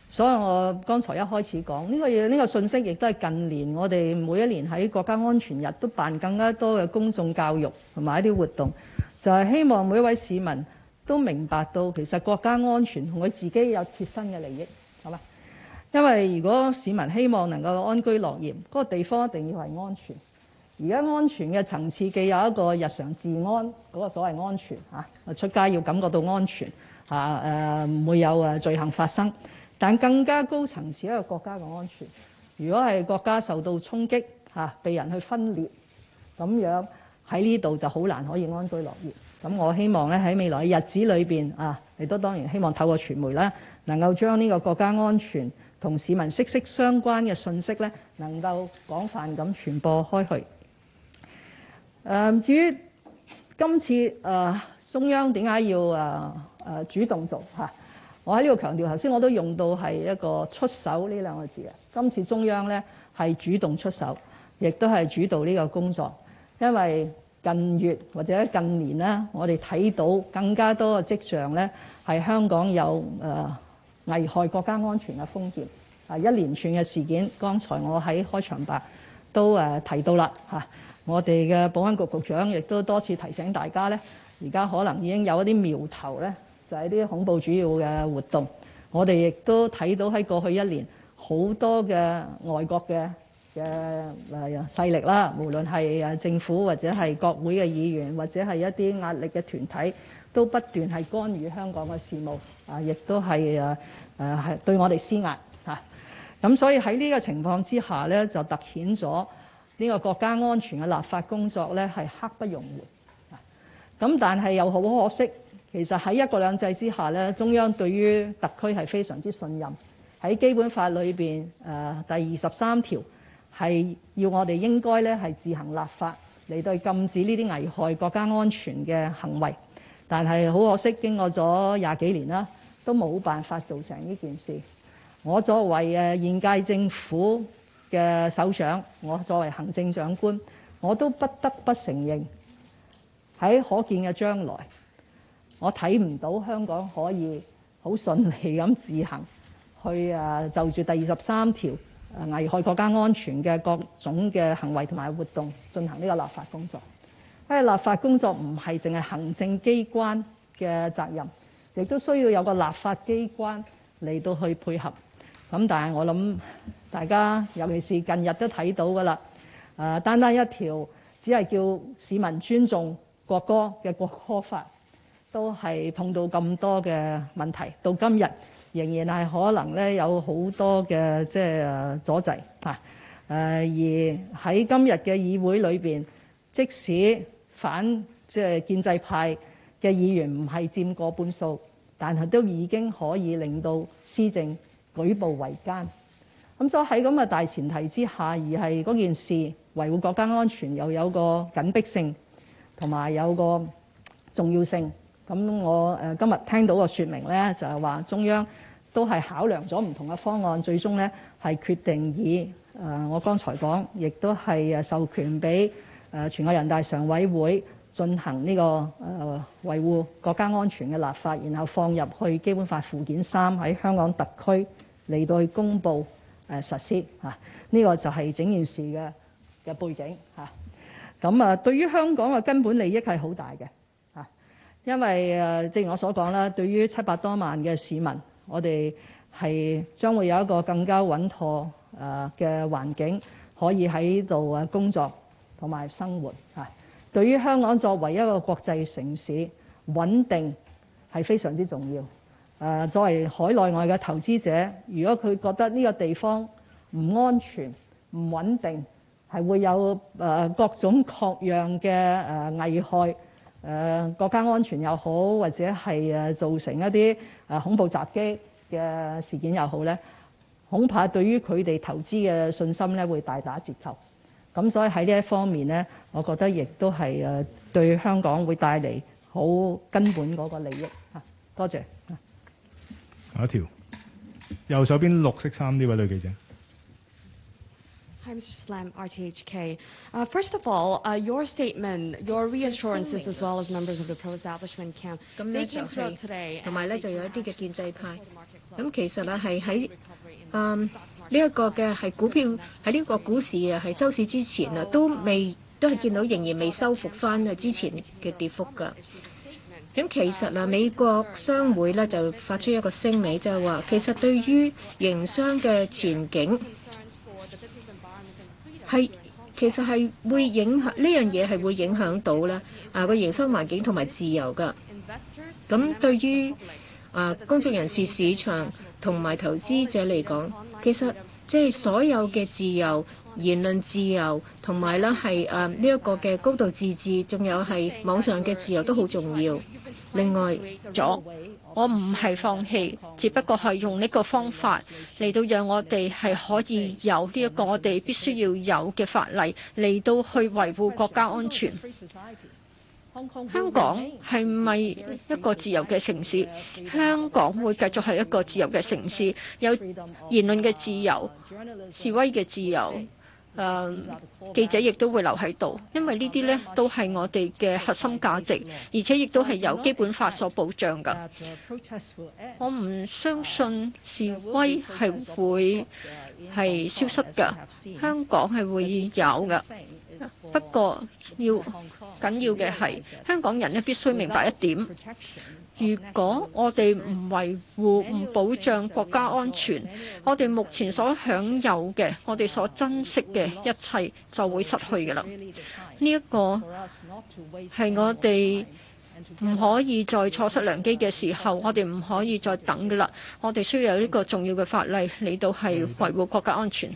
所以我剛才一開始講呢個嘢，呢個信息亦都係近年我哋每一年喺國家安全日都辦更加多嘅公眾教育同埋一啲活動，就係希望每一位市民都明白到其實國家安全同佢自己有切身嘅利益，係嘛？因為如果市民希望能夠安居樂業，嗰個地方一定要係安全。而家安全嘅層次既有一個日常治安嗰個所謂安全嚇，出街要感覺到安全嚇，誒唔會有誒罪行發生。但更加高層次一個國家嘅安全，如果係國家受到衝擊嚇，被人去分裂，咁樣喺呢度就好難可以安居樂業。咁我希望咧喺未來嘅日子裏邊啊，亦都當然希望透過傳媒咧，能夠將呢個國家安全同市民息息相關嘅信息咧，能夠廣泛咁傳播開去。誒、呃，至於今次誒、呃、中央點解要誒誒、呃呃、主動做嚇？我喺呢度強調，頭先我都用到係一個出手呢兩個字嘅。今次中央咧係主動出手，亦都係主導呢個工作。因為近月或者近年呢，我哋睇到更加多嘅跡象咧，係香港有誒危害國家安全嘅風險。啊，一連串嘅事件，剛才我喺開場白都誒提到啦嚇。我哋嘅保安局局長亦都多次提醒大家咧，而家可能已經有一啲苗頭咧。就係啲恐怖主要嘅活動，我哋亦都睇到喺過去一年好多嘅外國嘅嘅誒勢力啦，無論係誒政府或者係國會嘅議員，或者係一啲壓力嘅團體，都不斷係干預香港嘅事務，啊，亦都係誒誒係對我哋施壓嚇。咁所以喺呢個情況之下咧，就突顯咗呢個國家安全嘅立法工作咧係刻不容緩。咁但係又好可惜。其實喺一國兩制之下咧，中央對於特區係非常之信任。喺基本法裏邊誒第二十三條係要我哋應該咧係自行立法嚟對禁止呢啲危害國家安全嘅行為。但係好可惜，經過咗廿幾年啦，都冇辦法做成呢件事。我作為誒現屆政府嘅首長，我作為行政長官，我都不得不承認喺可見嘅將來。我睇唔到香港可以好順利咁自行去誒就住第二十三條誒危害國家安全嘅各種嘅行為同埋活動進行呢個立法工作。因為立法工作唔係淨係行政機關嘅責任，亦都需要有個立法機關嚟到去配合。咁但係我諗大家尤其是近日都睇到㗎啦，誒單單一條只係叫市民尊重國歌嘅國歌法，都係碰到咁多嘅問題，到今日仍然係可能咧有好多嘅即係阻滯嚇。誒而喺今日嘅議會裏邊，即使反即係建制派嘅議員唔係佔過半數，但係都已經可以令到施政舉步維艱。咁所以喺咁嘅大前提之下，而係嗰件事維護國家安全又有個緊迫性，同埋有個重要性。咁我誒今日聽到個説明咧，就係話中央都係考量咗唔同嘅方案，最終咧係決定以誒我剛才講，亦都係誒授權俾誒全國人大常委會進行呢個誒維護國家安全嘅立法，然後放入去基本法附件三喺香港特區嚟到去公佈誒實施嚇。呢個就係整件事嘅嘅背景嚇。咁啊，對於香港嘅根本利益係好大嘅。因為誒，正如我所講啦，對於七百多萬嘅市民，我哋係將會有一個更加穩妥誒嘅環境，可以喺度誒工作同埋生活嚇。對於香港作為一個國際城市，穩定係非常之重要。誒，作為海內外嘅投資者，如果佢覺得呢個地方唔安全、唔穩定，係會有誒各種各樣嘅誒危害。誒、呃、國家安全又好，或者係誒造成一啲誒恐怖襲擊嘅事件又好咧，恐怕對於佢哋投資嘅信心咧會大打折扣。咁所以喺呢一方面咧，我覺得亦都係誒對香港會帶嚟好根本嗰個利益嚇。多謝。 下一條，右手邊綠色衫呢位女記者。 Hi, Mister Slam, R T H K. Uh, first of all, uh, your statement, your reassurances as well as members of the pro-establishment camp, they came throughout today. 同埋咧就有一啲嘅建制派，咁其實啊係喺嗯呢一個嘅係股票喺呢個股市啊係收市之前啊都未都係見到仍然未收復翻啊之前嘅跌幅㗎。咁其實啊，美國商會咧就發出一個聲明，就係話其實對於營商嘅前景係其實係會影響呢樣嘢係會影響到咧啊個營商環境同埋自由㗎。咁對於啊公眾人士、市場同埋投資者嚟講，其實即係所有嘅自由、言論自由同埋咧係誒呢一個嘅高度自治，仲有係網上嘅自由都好重要。另外， 咗我唔係放棄，只不過係用呢個方法嚟到讓我哋係可以有呢一個我哋必須要有嘅法例嚟到去維護國家安全。香港係咪一個自由嘅城市？香港會繼續係一個自由嘅城市，有言論嘅自由、示威嘅自由。誒、呃、記者亦都會留喺度，因為呢啲呢都係我哋嘅核心價值，而且亦都係由基本法所保障㗎。我唔相信示威係會係消失㗎，香港係會有㗎。不過要緊要嘅係香港人呢必須明白一點。如果我哋唔維護、唔保障國家安全，我哋目前所享有嘅、我哋所珍惜嘅一切就會失去㗎啦。呢一個係我哋唔可以再錯失良機嘅時候，我哋唔可以再等㗎啦。我哋需要有呢個重要嘅法例嚟到係維護國家安全。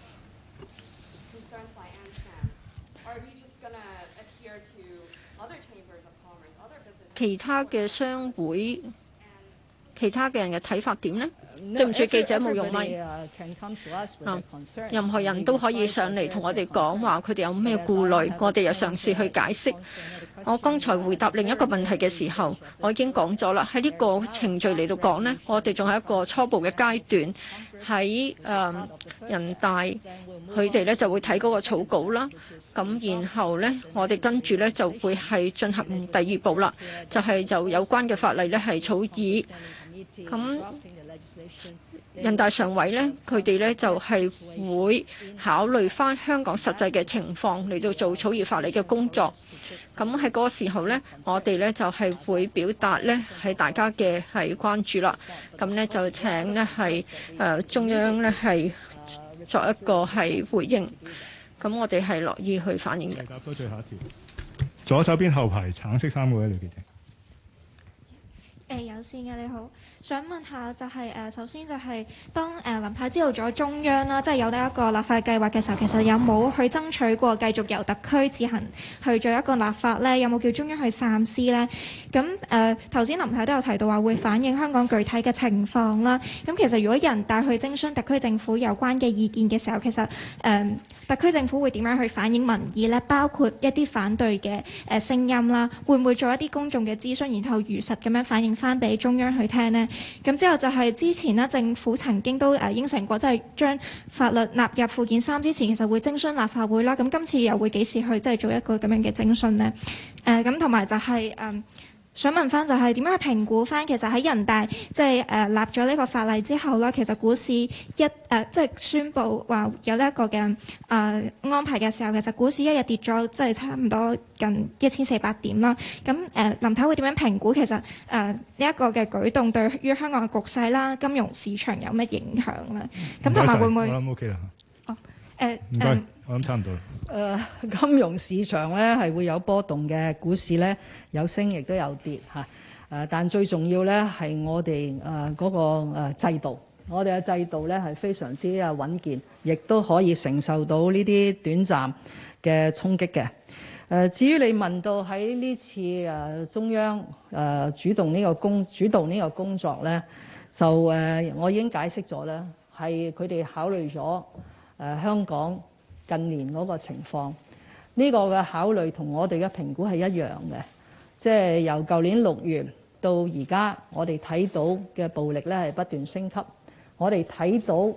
其他嘅商會、其他嘅人嘅睇法點呢？對唔住，記者冇用咪。嗯，任何人都可以上嚟同我哋講話，佢哋有咩顧慮，我哋又嘗試去解釋。我剛才回答另一個問題嘅時候，我已經講咗啦。喺呢個程序嚟到講呢，我哋仲係一個初步嘅階段。喺誒、呃、人大佢哋咧就會睇嗰個草稿啦，咁然後呢，我哋跟住呢就會係進行第二步啦，就係、是、就有關嘅法例呢係草擬。咁人大常委呢，佢哋呢就係、是、會考慮返香港實際嘅情況嚟到做草擬法例嘅工作。咁喺嗰個時候呢，我哋呢就係、是、會表達呢係大家嘅係關注啦。咁呢就請呢係誒、呃、中央呢係作一個係回應。咁我哋係樂意去反映嘅。 多最後一條，左手邊後排橙色衫嗰位女記者。 誒有線嘅你好，想問下就係、是、誒首先就係當誒林太知道咗中央啦，即係有呢一個立法計劃嘅時候，其實有冇去爭取過繼續由特區自行去做一個立法呢？有冇叫中央去三思呢？咁誒頭先林太都有提到話會反映香港具體嘅情況啦。咁其實如果人大去徵詢特區政府有關嘅意見嘅時候，其實誒、呃、特區政府會點樣去反映民意呢？包括一啲反對嘅誒聲音啦，會唔會做一啲公眾嘅諮詢，然後如實咁樣反映翻俾中央去聽呢？咁之後就係之前呢，政府曾經都誒應承過，即係將法律納入附件三之前，其實會徵詢立法會啦。咁今次又會幾時去即係做一個咁樣嘅徵詢呢？誒咁同埋就係、是、誒。呃想問翻就係點樣去評估翻？其實喺人大即係誒立咗呢個法例之後啦，其實股市一誒即係宣布話有呢一個嘅誒、呃、安排嘅時候，其實股市一日跌咗即係差唔多近一千四百點啦。咁誒、呃、林太會點樣評估？其實誒呢一個嘅舉動對於香港嘅局勢啦、金融市場有咩影響咧？咁同埋會唔會？ 我諗 OK 啦。 哦誒唔該，我諗差唔多啦。 誒、呃、金融市場咧係會有波動嘅，股市咧有升亦都有跌嚇。誒、呃、但最重要咧係我哋誒嗰個誒制度，我哋嘅制度咧係非常之啊穩健，亦都可以承受到呢啲短暫嘅衝擊嘅。誒、呃、至於你問到喺呢次誒、呃、中央誒、呃、主動呢個工主導呢個工作咧，就誒、呃、我已經解釋咗啦，係佢哋考慮咗誒、呃、香港近年嗰個情況，呢個嘅考慮同我哋嘅評估係一樣嘅，即係由舊年六月到而家，我哋睇到嘅暴力咧係不斷升級，我哋睇到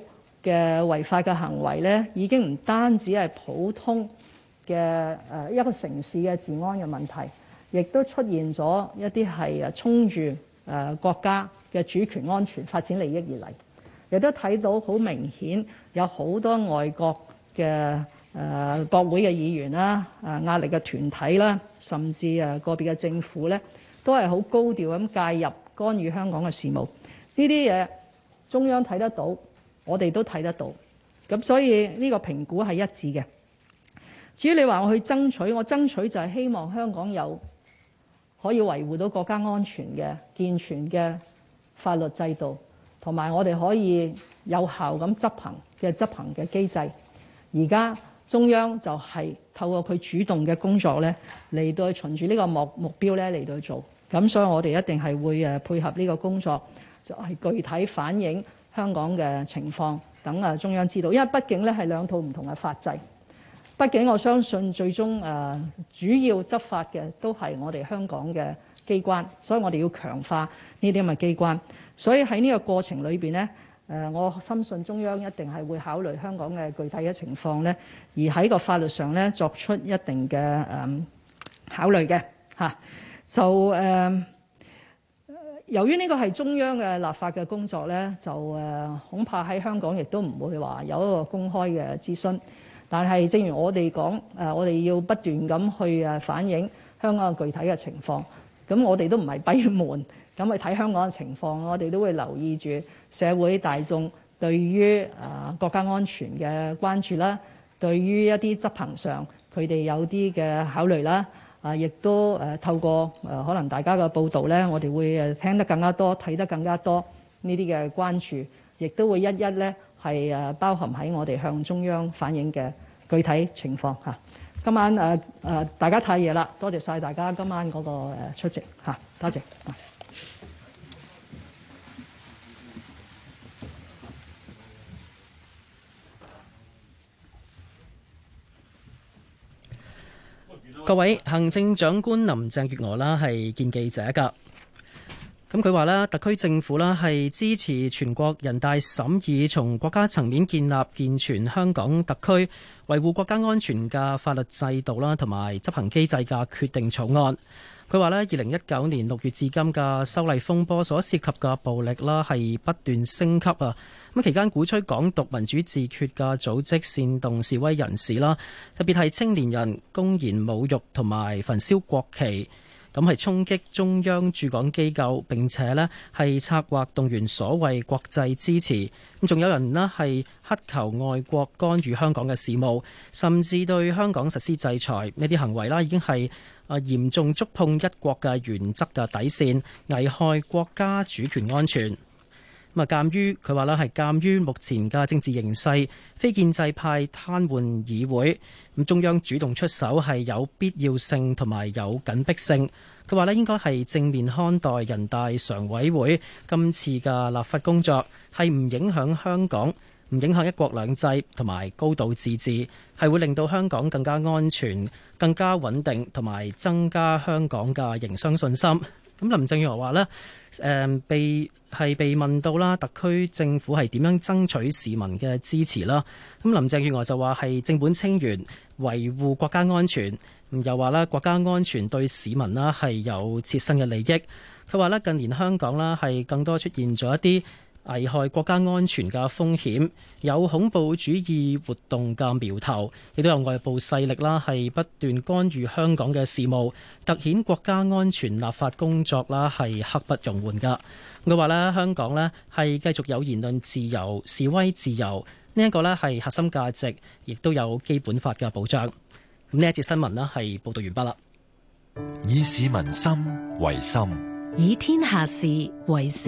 嘅違法嘅行為咧，已經唔單止係普通嘅誒一個城市嘅治安嘅問題，亦都出現咗一啲係誒衝住誒國家嘅主權安全發展利益而嚟，亦都睇到好明顯有好多外國嘅誒國會嘅議員啦、誒壓力嘅團體啦，甚至誒個別嘅政府咧，都係好高調咁介入干預香港嘅事務。呢啲嘢中央睇得到，我哋都睇得到，咁所以呢個評估係一致嘅。至於你話我去爭取，我爭取就係希望香港有可以維護到國家安全嘅健全嘅法律制度，同埋我哋可以有效咁執行嘅執行嘅機制。而家中央就係透過佢主動嘅工作咧，嚟到循住呢個目目標咧嚟到做。咁所以我哋一定係會誒配合呢個工作，就係具體反映香港嘅情況，等啊中央知道。因為畢竟咧係兩套唔同嘅法制。畢竟我相信最終誒主要執法嘅都係我哋香港嘅機關，所以我哋要強化呢啲咁嘅機關。所以喺呢個過程裏邊呢，誒我深信中央一定係會考慮香港嘅具體嘅情況呢，而喺個法律上呢作出一定嘅誒考慮嘅嚇。就誒由於呢個係中央嘅立法嘅工作呢，就誒恐怕喺香港亦都唔會話有一個公開嘅諮詢。但係，正如我哋講，誒，我哋要不斷咁去誒反映香港嘅具體嘅情況。咁我哋都唔係閉門咁去睇香港嘅情況，我哋都會留意住社會大眾對於誒國家安全嘅關注啦，對於一啲執行上佢哋有啲嘅考慮啦。啊，亦都誒透過誒可能大家嘅報導咧，我哋會誒聽得更加多，睇得更加多呢啲嘅關注，亦都會一一咧係誒包含喺我哋向中央反映嘅具體情況嚇。今晚誒誒大家太夜啦，多謝晒大家今晚嗰個誒出席嚇，多謝。 各位，行政長官林鄭月娥啦係見記者㗎。咁佢話啦，特區政府啦係支持全國人大審議從國家層面建立健全香港特區維護國家安全嘅法律制度啦，同埋執行機制嘅決定草案。佢話咧，二零一九年六月至今嘅修例風波所涉及嘅暴力啦係不斷升級啊！咁期間鼓吹港獨民主自決嘅組織煽動示威人士啦，特別係青年人公然侮辱同埋焚燒國旗，咁係衝擊中央駐港機構，並且呢係策劃動員所謂國際支持。咁仲有人呢係乞求外國干預香港嘅事務，甚至對香港實施制裁。呢啲行為啦已經係啊嚴重觸碰一國嘅原則嘅底線，危害國家主權安全。咁啊，鑑於佢話啦，係鑑於目前嘅政治形勢，非建制派癱瘓議會，咁中央主動出手係有必要性同埋有緊迫性。佢話咧，應該係正面看待人大常委會今次嘅立法工作，係唔影響香港，唔影響一國兩制同埋高度自治，係會令到香港更加安全、更加穩定，同埋增加香港嘅營商信心。咁林鄭月娥話呢，誒被係被問到啦，特區政府係點樣爭取市民嘅支持啦？咁林鄭月娥就話係正本清源，維護國家安全。又話啦，國家安全對市民啦係有切身嘅利益。佢話咧，近年香港啦係更多出現咗一啲危害國家安全嘅風險，有恐怖主義活動嘅苗頭，亦都有外部勢力啦係不斷干預香港嘅事務，凸顯國家安全立法工作啦係刻不容緩㗎。佢話咧，香港咧係繼續有言論自由、示威自由，呢一個咧係核心價值，亦都有基本法嘅保障。咁呢一節新聞咧係報道完畢啦。 以市民心為心， 以天下事為事。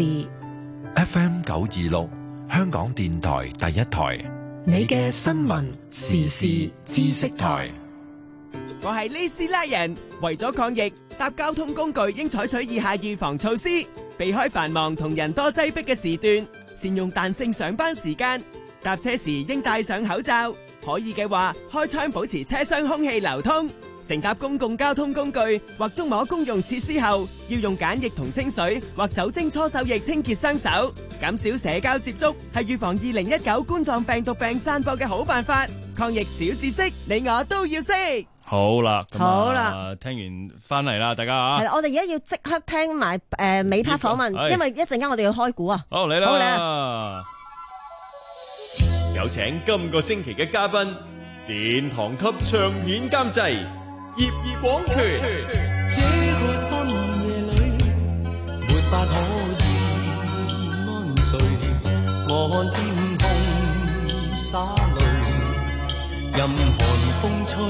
F M 九二六，香港電台第一台， 你嘅新聞時事知識台。 我係呢斯拉人，為咗抗疫，搭交通工具應採取以下預防措施：避開繁忙同人多擠迫嘅時段，善用彈性上班時間，搭車時應戴上口罩，可以嘅話開窗保持車廂空氣流通。 乘搭公共交通工具或觸摸公用設施後，要用梘液同清水或酒精搓手液清潔雙手，減少社交接觸係預防二零一九冠狀病毒病散播嘅好辦法。抗疫小知識，你我都要識。 好啦， 好啦， 聽完翻嚟啦，大家啊， 係啦，我哋而家要即刻聽埋誒尾 part 訪問，因為一陣間我哋要開估啊。 好嚟啦，好嚟。有請今個星期嘅嘉賓，殿堂級唱片監製葉廣權。 這個深夜裏，沒法可以安睡，我看天空灑淚，任寒風吹，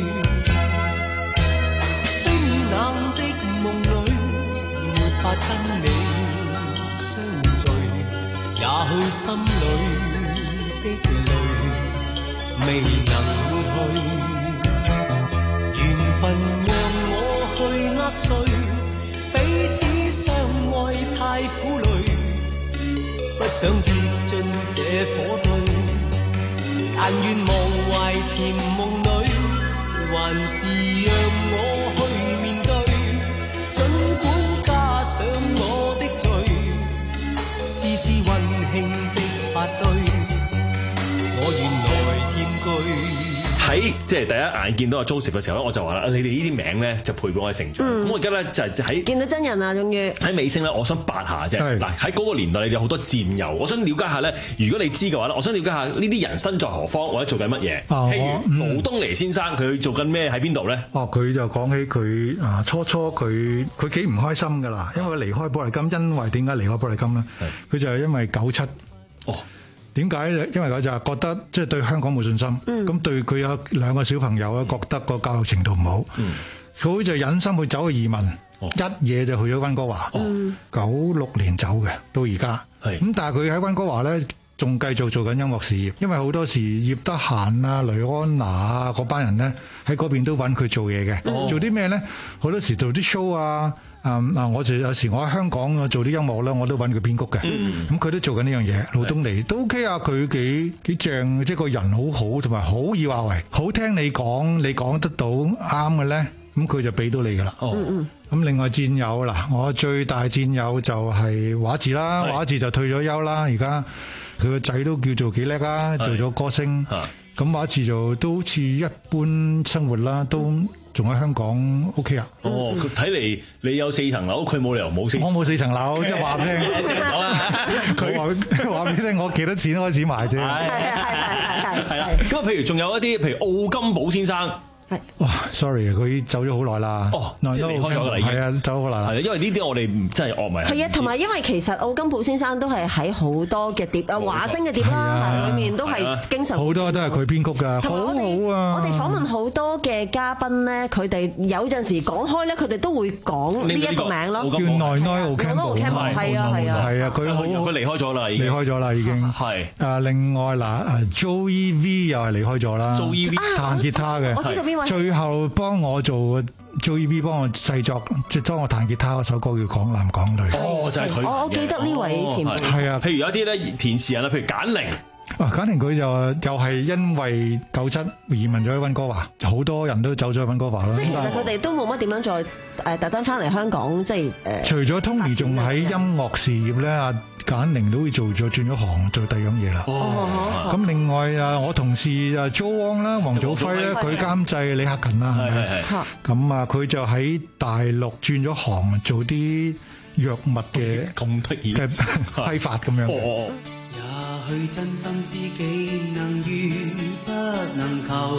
冰冷的夢裏，沒法跟你相聚，也許心裏的淚未能抹去，緣分讓我去握碎，彼此相愛太苦累，不想跌進這火堆，但願忘懷甜夢裏，還是讓我去面對，儘管加上我的罪，試試溫馨的發堆。我原來佔據喺即係第一眼見到阿 Joseph 嘅時候咧，我就話啦：你哋呢啲名咧就陪伴我成長。咁、嗯、我而家咧就係喺見到真人啊，終於喺尾聲咧，我想八下啫。嗱喺嗰個年代，你哋有好多戰友，我想了解下咧。如果你知嘅話咧，我想了解下呢啲人身在何方或者做緊乜嘢。 哦、 譬如毛東尼先生，佢做緊咩喺邊度咧？ 哦，佢就講起佢啊，初初佢佢幾唔開心㗎啦，因為佢離開寶麗金。因為點解離開寶麗金咧？佢就係因為九七。哦。點解？因為佢就係覺得即係對香港冇信心，咁、嗯、對佢有兩個小朋友咧，覺得個教育程度唔好，佢、嗯、就忍心去走去移民，哦、一夜就去咗溫哥華，九六、嗯、年走嘅，到而家。咁但係佢喺溫哥華咧，仲繼續做緊音樂事業，因為好多時葉德嫻啊、雷安娜啊嗰班人咧喺嗰邊都揾佢做嘢嘅，嗯、做啲咩咧？好多時做啲 show 啊。啊、嗯、啊！我就有時我喺香港做啲音樂咧，我都揾佢編曲嘅。咁佢、嗯、都做緊呢樣嘢。盧東尼都 OK 啊，佢幾幾正，即係個人好好，同埋好易話為，好聽你講，你講得到啱嘅咧，咁佢就俾到你噶啦。哦，咁另外戰友啦，我最大戰友就係華智啦，華智就退咗休啦，而家佢個仔都叫做幾叻啦，做咗歌星。咁華智就都好似一般生活啦，都。仲喺香港 OK 啊？ 哦，睇嚟你有四層樓，佢冇理由冇四。 我冇四層樓，即係話俾你聽。講啦，佢話話俾你聽，我幾多錢開始買啫？係係係係啦。咁啊，譬如仲有一啲，譬如奧金寶先生。 哇 ，sorry 啊，佢走咗好耐啦。哦，即係離開咗啦，已經係啊，走咗好耐啦。 係啊，因為呢啲我哋唔真係惡迷。 係啊，同埋因為其實奧金寶先生都係喺好多嘅碟啊，華星嘅碟啦，裏面都係經常好多都係佢編曲㗎，好好啊。 我哋訪問好多嘅嘉賓咧，佢哋有陣時講開咧，佢哋都會講呢一個名咯， 叫內內奧金寶， 係啊係啊係啊，佢好佢離開咗啦，已經離開咗啦，已經係。啊，另外嗱，Joey V 又係離開咗啦，Joey V 彈吉他嘅， 我知道邊位， 最後。幫我做 Joey B 幫我製作，即係當我彈吉他嗰首歌叫《港男港女》。 哦，就係佢。 我記得呢位前輩。 係啊， 譬如有啲咧填詞人啊，譬如簡寧。 啊，簡寧佢就又係因為九七移民咗去溫哥華，好多人都走咗去溫哥華啦。 即係其實佢哋都冇乜點樣再誒特登翻嚟香港，即係誒。 除咗 Tony 仲喺音樂事業咧，阿簡寧都會做咗轉咗行做第二樣嘢啦。哦，咁另外啊，我同事啊 Joe Wong 啦，黃祖輝咧，佢監製李克勤啦，係咪？係。咁啊，佢就喺大陸轉咗行做啲藥物嘅咁得意嘅批發咁樣。 也許真心知己能遇不能求，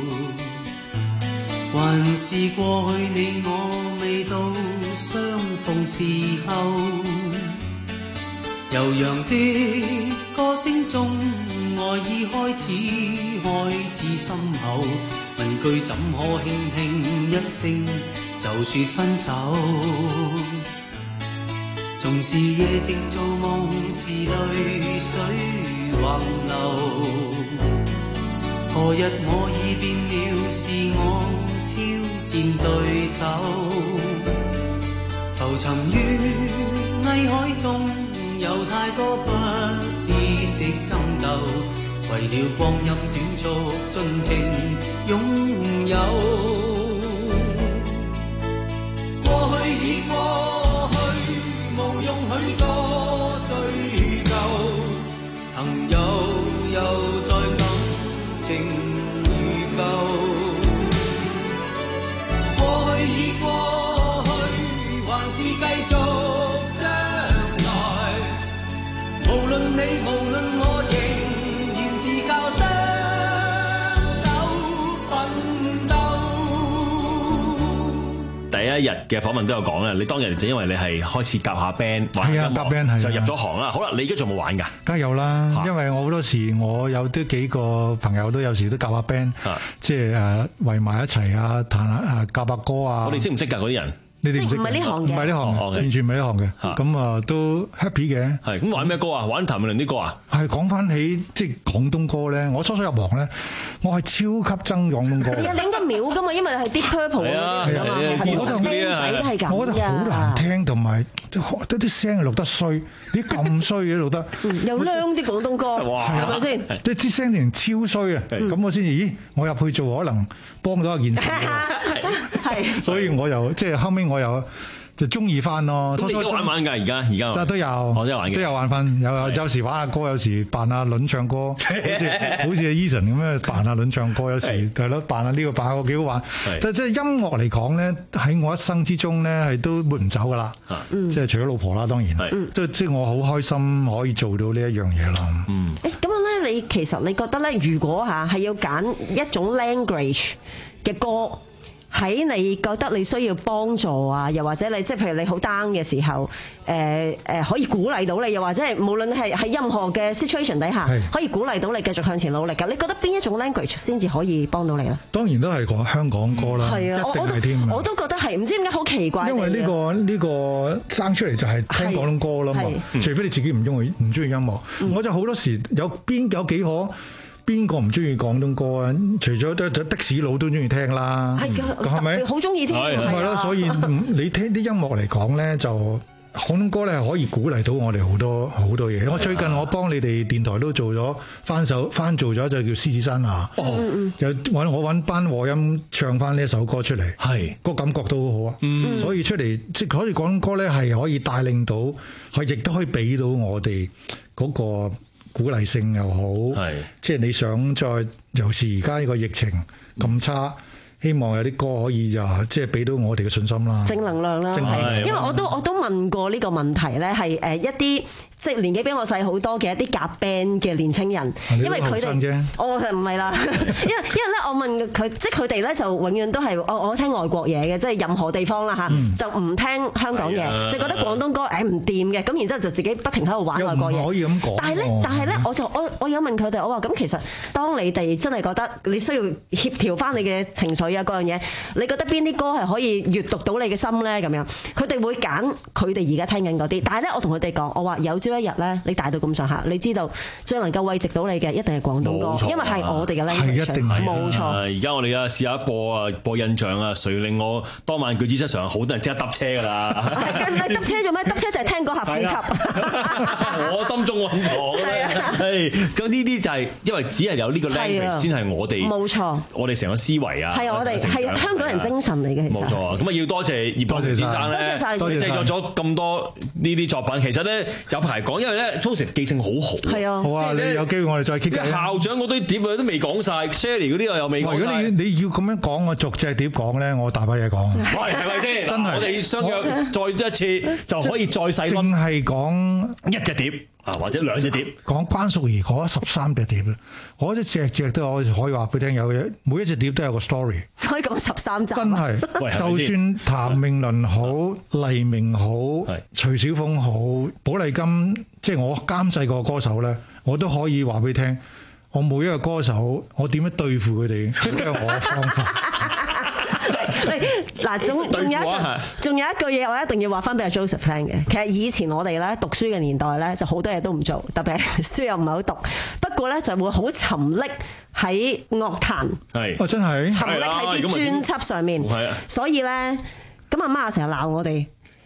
還是過去你我未到相逢時候，悠揚的歌聲中愛意開始開始深厚，問句怎可輕輕一聲就說分手，縱是夜靜做夢時淚水橫流，何日我已變了是我挑戰對手，浮沉於藝海中有太多不必的爭鬥，為了光陰短促盡情擁有。 過去已過去，無用許多追究，朋友又再感情如舊。過去已過去，還是繼續將來。無論你，無論我，仍然自教雙手奮鬥。 第一日嘅訪問都有講啦，你當日就因為你係開始夾下 band， 係啊，夾 band 係就入咗行啦。好啦，你而家仲有冇玩㗎？ 梗係有啦，因為我好多時我有啲幾個朋友都有時都夾下 band，即係誒圍埋一齊啊，彈下誒夾下歌啊。 我哋識唔識㗎嗰啲人？ 你哋唔識？ 唔係呢行嘅， 唔係呢行，完全唔係呢行嘅。咁啊都 happy 嘅。 係咁玩咩歌啊？玩譚詠麟啲歌啊？ 係講翻起即係廣東歌咧，我初初入行咧，我係超級憎廣東歌。 係啊，你應該秒㗎嘛，因為係 Deep Purple 嗰啲啊嘛，好多 band 仔都係咁㗎。 我覺得好難聽，同埋得啲聲錄得衰，啲咁衰嘅錄得。 又靚啲廣東歌，係咪先？ 即係啲聲連超衰啊！咁我先至，咦？我入去做可能幫到一件事。係，所以我又即係後尾我又就中意翻咯。 咁你而家玩唔玩㗎？而家而家真係都有， 我都有玩嘅， 都有玩翻。有有時玩下歌，有時扮下輪唱歌，好似好似 Eason 咁樣扮下輪唱歌，有時係咯扮下呢個扮下個幾好玩。但係即係音樂嚟講咧，喺我一生之中咧係都抹唔走㗎啦。即係除咗老婆啦，當然。即係即係我好開心可以做到呢一樣嘢咯。嗯。 誒咁樣咧，你其實你覺得咧，如果嚇係要揀一種 language 嘅歌？喺你覺得你需要幫助啊，又或者你即係譬如你好 down 嘅時候，誒、呃、誒可以鼓勵到你，又或者係無論係喺任何嘅 situation 底下，可以鼓勵到你繼續向前努力㗎。你覺得邊一種 language 先至可以幫到你咧？ 當然都係講香港歌啦， 係啊， 一定係添。 我都覺得係，唔知點解好奇怪。 因為呢、呢個呢、呢個生出嚟就係聽廣東歌啦嘛，除非你自己唔中意唔中意音樂，嗯、我就好多時有邊有幾可。邊個唔中意廣東歌啊？除咗的的士佬都中意聽啦，係係咪？ 好中意聽，係咪咯？所以你聽啲音樂嚟講咧，就廣東歌咧係可以鼓勵到我哋好多好多嘢。我最近我幫你哋電台都做咗翻手翻做咗就叫獅子山下，哦，就揾我揾班和音唱翻呢一首歌出嚟，係個感覺都好好啊。嗯，所以出嚟即係可以廣東歌咧係可以帶領到，係亦都可以俾到我哋嗰個。鼓勵性又好，即係你想再，尤其是而家呢個疫情咁差，希望有啲歌可以就即係俾到我哋嘅信心啦， 正能量啦，係，因為我都我都問過呢個問題咧，係誒一啲即係年紀比我細好多嘅一啲夾 band 嘅年青人，因為佢哋，我係唔係啦，因為因為咧我問佢，即係佢哋咧就永遠都係我我聽外國嘢嘅，即係任何地方啦嚇，就唔聽香港嘢，就覺得廣東歌誒唔掂嘅，咁然之後就自己不停喺度玩外國嘢， 可以咁講。 但係咧，但係咧，我就我我有問佢哋，我話咁其實當你哋真係覺得你需要協調翻你嘅情緒啊嗰樣嘢，你覺得邊啲歌係可以閲讀到你嘅心咧？咁樣佢哋會揀佢哋而家聽緊嗰啲，但係咧我同佢哋講，我話有朝一日咧，你大到咁上下，你知道最能夠慰藉到你嘅一定係廣東歌，因為係我哋嘅 language，係一定冇錯。 而家我哋啊試下播啊播印象啊，誰令我當晚舉止失常，好多人即刻搭車㗎啦。 搭車做咩？搭車就係聽嗰下呼吸。 我心中蘊藏嘅，咁呢啲就係因為只係有呢個 language 先係我哋冇錯，我哋成個思維啊， 係我哋係香港人精神嚟嘅，其實冇錯。咁啊要多謝葉國權先生咧，製作咗咁多呢啲作品。其實咧有排講，因為咧 Joseph 記性好好，係啊， 好啊，你有機會我哋再 keep。 校長嗰堆碟啊都未講晒 Sherry 嗰啲我又未講。 如果你你要咁樣講，我逐隻碟講咧，我大把嘢講。 係係咪先？真係，我哋相約再一次就可以再細分。 淨係講一隻碟。啊，或者兩隻碟， 講關淑怡嗰十三隻碟咧，我一隻隻都可以可以話俾你聽，有嘅每一隻碟都有個 story， 可以講十三集。 真係，就算譚詠麟好、黎明好、徐小鳳好、寶麗金，即係我監製個歌手咧，我都可以話俾你聽，我每一個歌手，我點樣對付佢哋，都有我嘅方法。 嗱，仲仲有仲有一句嘢，我一定要話翻俾阿 Joseph 聽嘅。其實以前我哋咧讀書嘅年代咧，就好多嘢都唔做，特別係書又唔係好讀。不過咧就會好沉溺喺樂壇， 係哦，真係沉溺喺啲專輯上面。係啊，所以咧咁阿媽成日鬧我哋。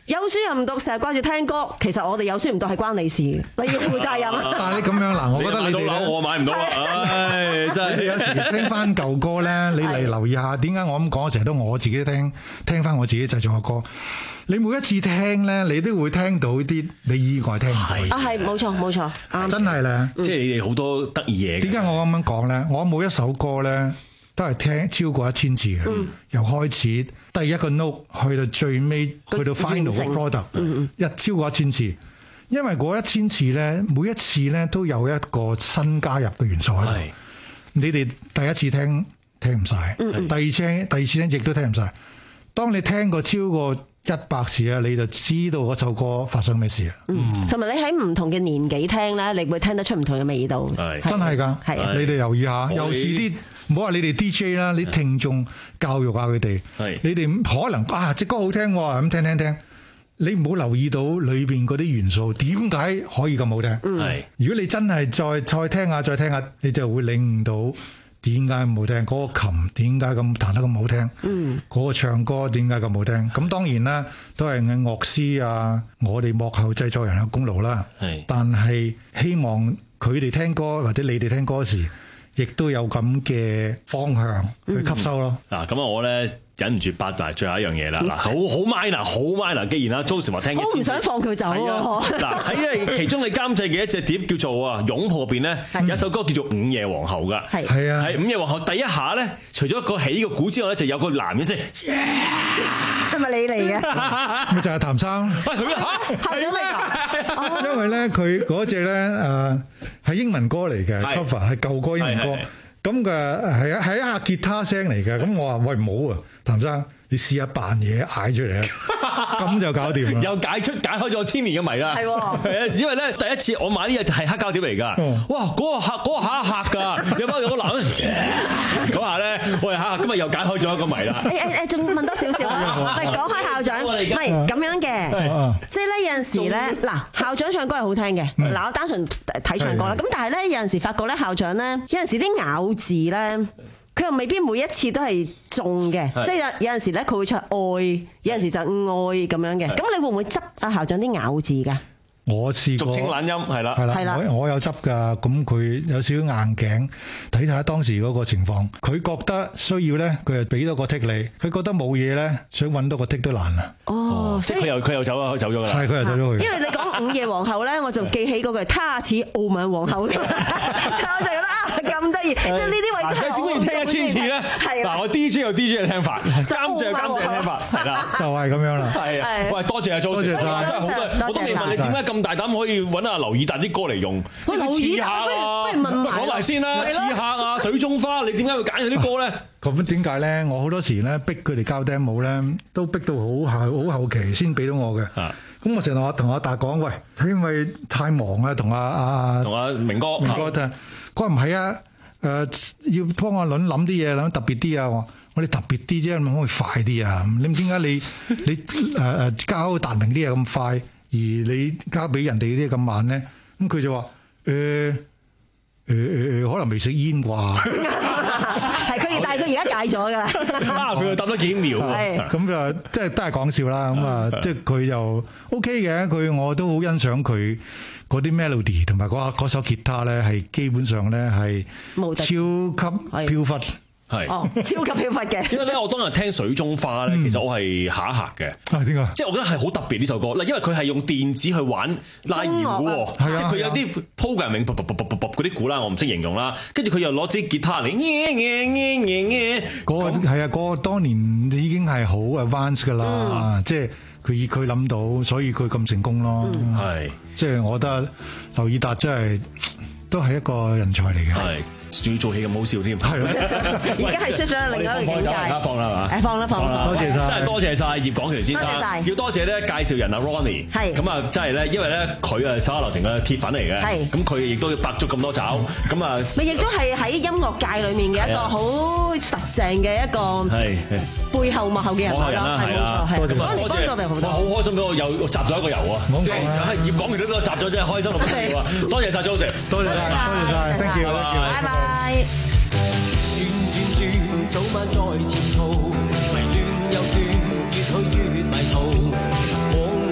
有書又唔讀，成日掛住聽歌。其實我哋有書唔讀係關你事，你要負責任。 但係你咁樣嗱，我覺得你哋咧，我買唔到啊！唉，真係有時聽翻舊歌咧，你嚟留意下點解我咁講，成日都我自己聽聽翻我自己製作嘅歌。你每一次聽咧，你都會聽到啲你意外聽唔到。 啊，係冇錯冇錯， 真係咧， 即係你哋好多得意嘢。 點解我咁樣講咧？我每一首歌咧都係聽超過一千次嘅，嗯、由開始第一個 note 去到最尾，去到 final 嘅 product，嗯、一超過一千次。因為嗰一千次咧，每一次咧都有一個新加入嘅元素喺度。你哋第一次聽聽唔晒，嗯、第二次第二次聽亦都聽唔晒。當你聽過超過一百次啊，你就知道嗰首歌發生咩事啊。 嗯，同埋你喺唔同嘅年紀聽咧，你會聽得出唔同嘅味道。 係真係㗎， 係你哋留意下，又是啲唔好話你哋 D J 啦，你聽眾教育下佢哋。係你哋可能啊，隻歌好聽喎，咁聽聽聽。你唔好留意到裏邊嗰啲元素點解可以咁好聽。係如果你真係再再聽下再聽下，你就會領悟到。點解咁好聽？嗰個琴點解咁彈得咁好聽？嗯，嗰個唱歌點解咁好聽？咁當然啦，都係樂師啊，我哋幕後製作人嘅功勞啦。係，但係希望佢哋聽歌或者你哋聽歌時，亦都有咁嘅方向去吸收咯。嗱， 咁啊，我咧。忍唔住八大最後一樣嘢啦，嗱，好好 minor，好 minor。既然阿 Joseph 話聽一次， 我唔想放佢走啊！ 嗱，喺因為其中你監製嘅一隻碟叫做啊《擁抱》入邊咧，有一首歌叫做《午夜皇后》噶，係係啊， 係《午夜皇后》第一下咧，除咗個起個鼓之外咧，就有個男人聲， 係咪你嚟嘅？ 咪就係譚生， 喂佢嚇校長嚟㗎， 因為咧佢嗰隻咧誒係英文歌嚟嘅 cover，係舊歌英文歌。咁嘅係啊係一下吉他聲嚟嘅，咁我話喂唔好啊，譚生你試下扮嘢嗌出嚟啊，咁就搞掂啦。 又解出解開咗千年嘅謎啦。係喎，係啊，因為咧第一次我買呢嘢係黑膠碟嚟㗎，哇嗰個嚇嗰個嚇一嚇㗎，有冇有個男人嗰下咧，我哋嚇今日又解開咗一個謎啦。 誒誒誒，仲問多少少啊？唔係講開校長，唔係咁樣嘅，即係咧有陣時咧，嗱校長唱歌係好聽嘅，嗱我單純睇唱歌啦，咁但係咧有陣時發覺咧校長咧有陣時啲咬字咧。佢又未必每一次都係中嘅，即係有有陣時咧佢會唱愛，有陣時就愛咁樣嘅。咁你會唔會執阿校長啲咬字㗎？ 我試過， 俗稱懶音係啦， 係啦，我我有執㗎。咁佢有少少硬頸，睇睇下當時嗰個情況。佢覺得需要咧，佢就俾多個剔你；佢覺得冇嘢咧，想揾多個剔都難啊。 哦， 即係佢又佢又走啊，走咗㗎啦。 係佢又走咗去。 因為你講午夜皇后咧，我就記起嗰句他似澳門皇后，我就覺得啊咁得意，即係呢啲位都係我點解要聽一千次咧？嗱，我 D J 有 D J 嘅聽法，監製有監製嘅聽法，係啦， 就係咁樣啦。 係啊，喂，多謝阿 Joseph，真係好多，我都未問你點解咁大膽可以揾阿劉以達啲歌嚟用，即係刺客啊，講埋先啦，刺客啊，水中花，你點解會揀佢啲歌咧？ 咁點解咧？我好多時咧逼佢哋交 demo 咧，都逼到好後好後期先俾到我嘅。咁我成日話同阿達講，喂，因為太忙啊，同阿阿同阿明哥明哥聽，佢話唔係啊，誒要幫阿倫諗啲嘢，諗特別啲啊。我我哋特別啲啫，可唔可以快啲啊？你點解你你誒誒交達明啲嘢咁快，而你交俾人哋啲嘢咁慢咧？咁佢就話誒誒誒，可能未食煙啩。 係佢，但係佢而家戒咗㗎啦。 啊，佢又答咗幾秒喎。 咁就即係都係講笑啦。咁啊，即係佢又 OK 嘅。佢我都好欣賞佢嗰啲 melody 同埋嗰嗰首吉他咧，係基本上咧係超級飄忽。 係哦，超級飄忽嘅。 因為咧，我當日聽水中花咧，其實我係嚇一嚇嘅。 啊，點解？ 即係我覺得係好特別呢首歌。嗱，因為佢係用電子去玩拉弦鼓喎，即係佢有啲 programming 嗰啲鼓啦，我唔識形容啦。跟住佢又攞支吉他嚟， 嗰個係啊，嗰個當年已經係好 advanced 㗎啦。即係佢佢諗到，所以佢咁成功咯。係，即係我覺得劉以達真係都係一個人才嚟嘅。係。 仲要做戲咁好笑添，係咯！ 而家係出咗另一個境界。 放啦嘛， 誒放啦放啦， 多謝晒，真係多謝晒葉廣琪先生，要多謝咧介紹人阿 Ronnie，係咁啊，真係咧，因為咧佢啊手下留情嘅鐵粉嚟嘅，係咁佢亦都百足咁多爪，咁啊， 咪亦都係喺音樂界裏面嘅一個好實淨嘅一個係背後幕後嘅人啦，係冇錯，係咁啊，多謝，我好開心俾我又集咗一個油啊！即係葉廣琪都俾我集咗，真係開心到不得了啊！多謝晒 Joseph，多謝晒，多謝晒 ，thank you，拜拜。 轉轉轉，早晚在前途，迷亂又斷，越去越迷途。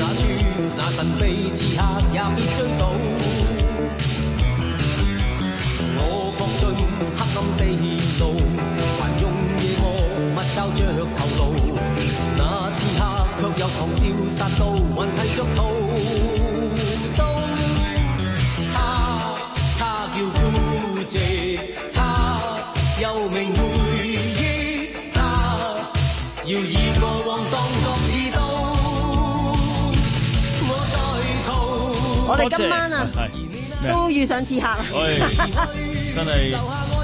我哋今晚啊都遇上刺客啊！ 真係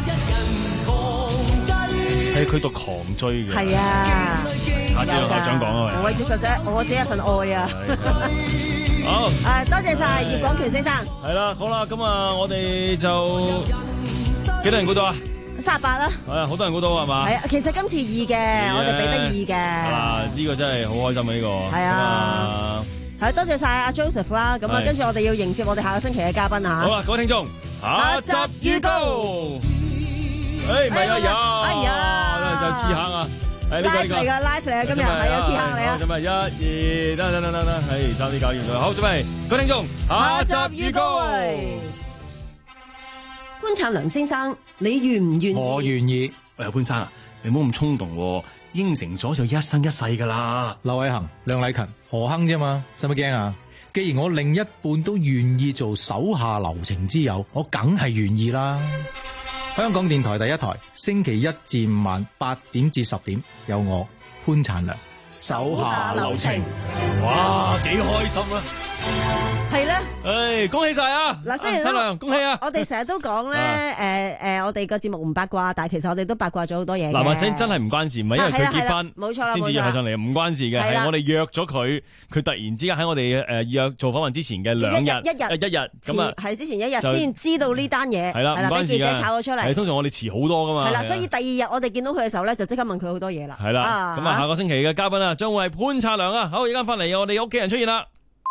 係佢讀狂追嘅。 係啊， 下次我想講啊， 我為接受者，我只一份愛啊！ 好， 誒，多謝晒葉廣權先生。 係啦，好啦，咁啊，我哋就幾多人估到啊？ 三十八啦。 係啊，好多人估到係嘛？ 係啊，其實今次易嘅，我哋俾得易嘅。 啊，呢個真係好開心啊！呢個係啊。係，多謝晒阿 Joseph 啦，咁啊，跟住我哋要迎接我哋下個星期嘅嘉賓啊！ 好啦，各位聽眾，下集預告。誒，唔係啊，有， 哎呀， 就刺客啊！係呢個呢個 live 嚟噶 live 嚟啊！今日係有刺客嚟啊！ 咁啊，一二，得得得得得，係差啲搞掂咗。好，準備，各位聽眾，下集預告。 潘燦良先生，你願唔願意？ 我願意。 喂，潘生啊，你唔好咁衝動，應承咗就一生一世噶啦。 劉偉恒、梁禮勤、何亨啫嘛，使乜驚啊？既然我另一半都願意做手下留情之友，我梗係願意啦。香港電台第一台，星期一至五晚八點至十點，有我潘燦良手下留情。 哇，幾開心啊！ 係咧， 誒，恭喜晒啊！ 嗱，雖然燦良，恭喜啊！ 我哋成日都講咧，誒誒，我哋個節目唔八卦，但係其實我哋都八卦咗好多嘢。 嗱，或者真係唔關事，唔係因為佢結婚， 冇錯啦， 先至約佢上嚟，唔關事嘅，係我哋約咗佢，佢突然之間喺我哋誒約做訪問之前嘅兩日， 一日一日咁啊， 係之前一日先知道呢單嘢， 係啦，唔關事嘅， 俾記者炒咗出嚟。 係通常我哋遲好多噶嘛。 係啦，所以第二日我哋見到佢嘅時候咧，就即刻問佢好多嘢啦。 係啦，咁啊，下個星期嘅嘉賓啊，將會係潘燦良啊。好，而家翻嚟，我哋屋企人出現啦。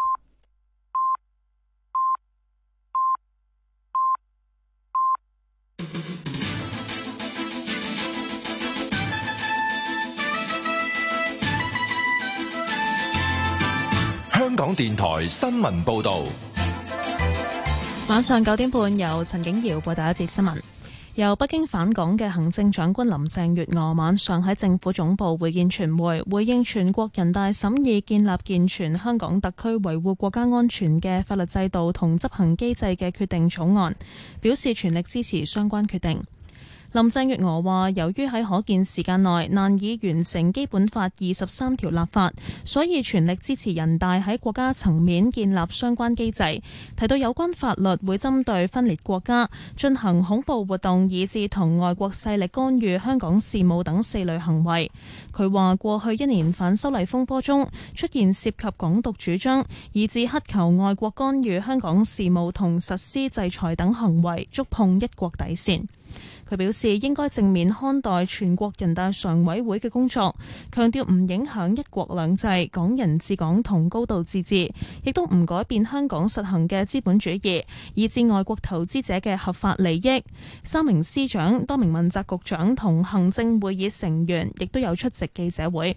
香港電台新聞報道， 晚上九點半由陳景瑤報道一節新聞。由北京返港嘅行政長官林鄭月娥晚上喺政府總部會見傳媒，回應全國人大審議建立健全香港特區維護國家安全嘅法律制度同執行機制嘅決定草案，表示全力支持相關決定。林鄭月娥話，由於喺可見時間內難以完成基本法二十三條立法，所以全力支持人大喺國家層面建立相關機制。提到有關法律會針對分裂國家、進行恐怖活動以至同外國勢力干預香港事務等四類行為。佢話過去一年反修例風波中出現涉及港獨主張，以至乞求外國干預香港事務同實施制裁等行為，觸碰一國底線。佢表示應該正面看待全國人大常委會嘅工作，強調唔影響一國兩制、港人治港同高度自治，亦都唔改變香港實行嘅資本主義，以至外國投資者嘅合法利益。三名司長、多名問責局長同行政會議成員亦都有出席記者會。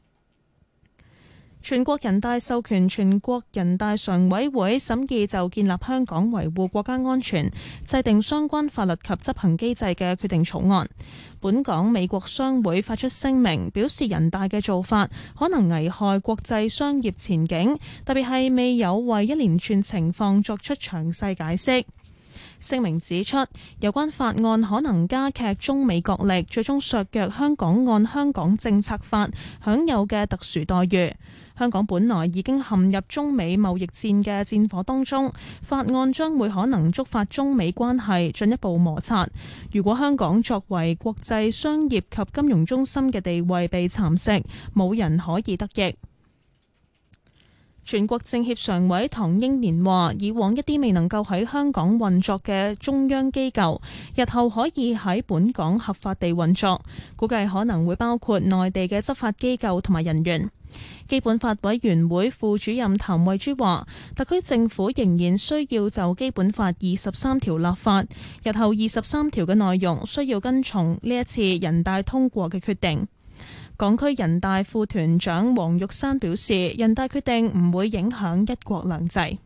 全國人大授權全國人大常委會審議就建立香港維護國家安全、制定相關法律及執行機制嘅決定草案。本港美國商會發出聲明，表示人大嘅做法可能危害國際商業前景，特別係未有為一連串情況作出詳細解釋。聲明指出，有關法案可能加劇中美角力，最終削弱香港按香港政策法享有嘅特殊待遇。香港本來已經陷入中美貿易戰嘅戰火當中，法案將會可能觸發中美關係進一步摩擦。如果香港作為國際商業及金融中心嘅地位被蠶食，冇人可以得益。全國政協常委唐英年話，以往一啲未能夠喺香港運作嘅中央機構，日後可以喺本港合法地運作，估計可能會包括內地嘅執法機構同埋人員。基本法委員會副主任譚慧珠話，特區政府仍然需要就基本法二十三條立法，日後二十三條嘅內容需要跟從呢一次人大通過嘅決定。港區人大副團長黃玉山表示，人大決定唔會影響一國兩制。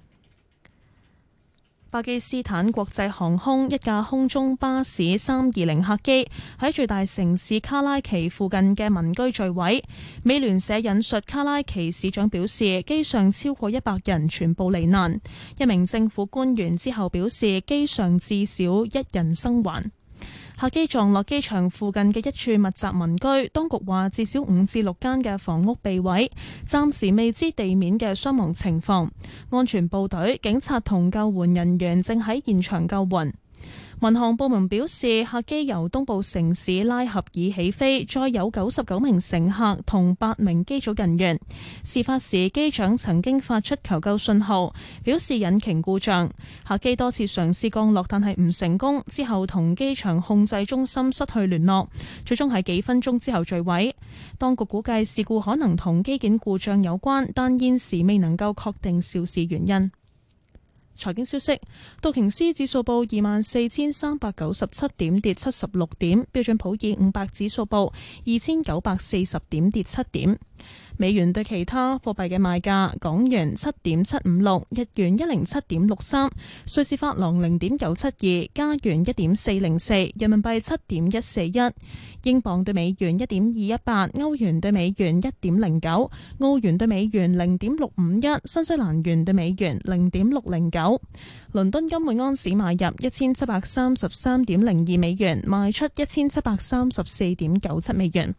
巴基斯坦國際航空一架空中巴士三二零客機喺最大城市卡拉奇附近嘅民居墜毀。美聯社引述卡拉奇市長表示，機上超過一百人全部罹難。一名政府官員之後表示，機上至少一人生還。 客機撞落機場附近嘅一處密集民居，當局話至少五至六間嘅房屋被毀，暫時未知地面嘅傷亡情況。安全部隊、警察同救援人員正喺現場救援。民航部門表示，客機由東部城市拉合爾起飛，載有九十九名乘客同八名機組人員。事發時，機長曾經發出求救信號，表示引擎故障。客機多次嘗試降落，但係唔成功，之後同機場控制中心失去聯絡，最終喺幾分鐘之後墜毀。當局估計事故可能同機件故障有關，但現時未能夠確定肇事原因。財經消息，道瓊斯指數報二萬四千三百九十七點，跌七十六點；標準普爾五百指數報二千九百四十點，跌七點。美元對其他貨幣嘅賣價：港元七點七五六，日元一零七點六三，瑞士法郎零點九七二，加元一點四零四，人民幣七點一四一，英鎊對美元一點二一八，歐元對美元一點零九，澳元對美元零點六五一，新西蘭元對美元零點六零九。倫敦金每安士買入一千七百三十三點零二美元，賣出一千七百三十四點九七美元。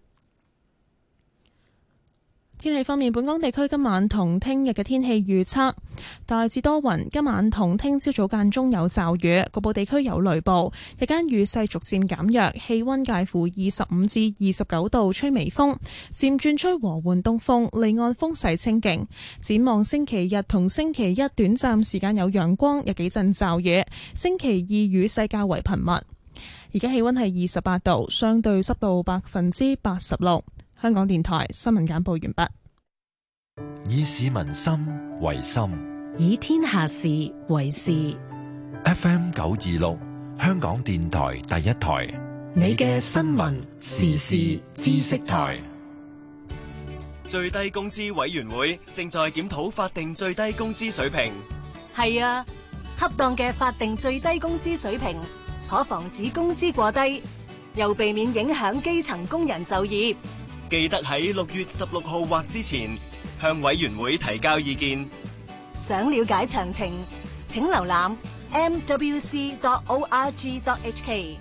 天氣方面，本港地區今晚同聽日嘅天氣預測大致多雲，今晚同聽朝早間中有驟雨，局部地區有雷暴，日間雨勢逐漸減弱，氣溫介乎二十五至二十九度，吹微風，漸轉吹和緩東風，離岸風勢清勁。展望星期日同星期一短暫時間有陽光，有幾陣驟雨，星期二雨勢較為頻密。而家氣溫係二十八度，相對濕度百分之八十六。香港電台新聞簡報完畢。 以市民心為心， 以天下事為事。 F M 九二六，香港電台第一台， 你嘅新聞時事知識台。 最低工資委員會正在檢討法定最低工資水平。 係啊，恰當嘅法定最低工資水平，可防止工資過低，又避免影響基層工人就業。 記得喺六月十六號或之前向委員會提交意見。 想了解詳情，請瀏覽 m w c dot org dot h k。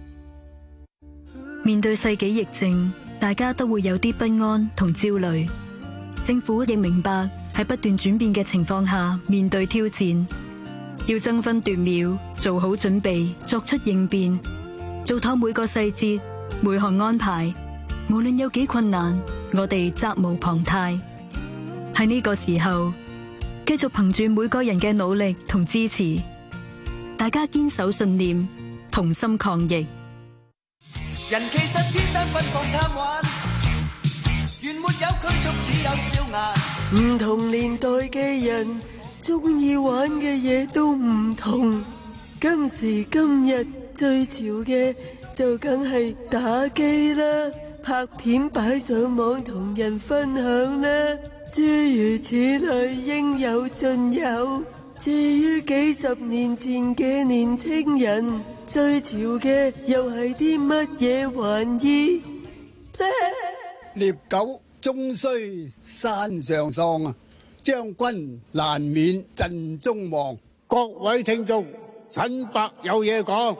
面對世紀疫症，大家都會有啲不安同焦慮。政府亦明白喺不斷轉變嘅情況下面對挑戰，要爭分奪秒做好準備，作出應變，做妥每個細節每項安排。無論有幾困難，我哋責無旁貸。喺呢個時候，繼續憑住每個人嘅努力同支持，大家堅守信念，同心抗疫。 人其實天生奔放貪玩，原沒有拘束，只有笑顏。 唔同年代嘅人中意玩嘅嘢都唔同，今時今日最潮嘅就梗係打機啦，拍片擺上網同人分享啦，諸如此類應有盡有。至於幾十年前嘅年青人，最潮嘅又係啲乜嘢玩意？ 獵狗終須山上喪啊，將軍難免陣中亡。各位聽眾，陳伯有嘢講。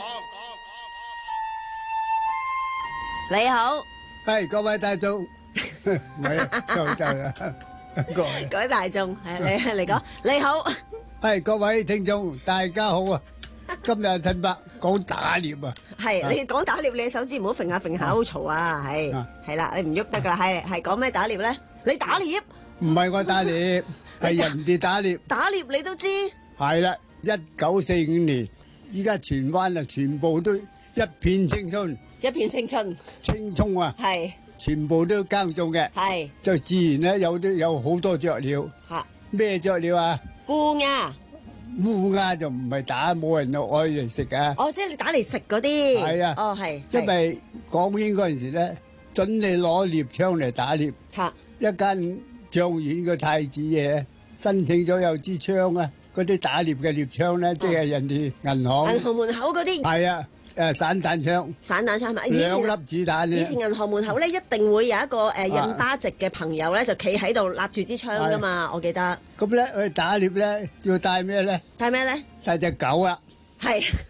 你好， 係各位大眾，唔係就就啦，各位各位大眾，係你嚟講，你好， 係各位聽眾，大家好啊！今日陳伯講打獵啊， 係你講打獵，你手指唔好揈下揈下好嘈啊！係係啦，你唔喐得噶啦，係係講咩打獵咧？你打獵？ 唔係我打獵，係人哋打獵。 打獵你都知？ 係啦，一九四五年，依家荃灣啊，全部都一片青春。 一片青春， 青蔥啊， 係全部都耕種嘅， 係就自然咧有啲有好多雀鳥， 嚇咩雀鳥啊？ 烏鴉， 烏鴉就唔係打，冇人愛嚟食啊！ 哦，即係你打嚟食嗰啲， 係啊， 哦係， 因為港英嗰陣時咧，準你攞獵槍嚟打獵， 嚇一間將院嘅太子爺申請咗有支槍啊，嗰啲打獵嘅獵槍咧，即係人哋銀行銀行門口嗰啲， 係啊。誒散彈槍， 散彈槍係咪？ 兩粒子彈咧。 以前銀行門口咧一定會有一個誒印巴籍嘅朋友咧，就企喺度立住支槍噶嘛，我記得。 咁咧去打獵咧要帶咩咧？ 帶咩咧？ 帶隻狗啊！ 係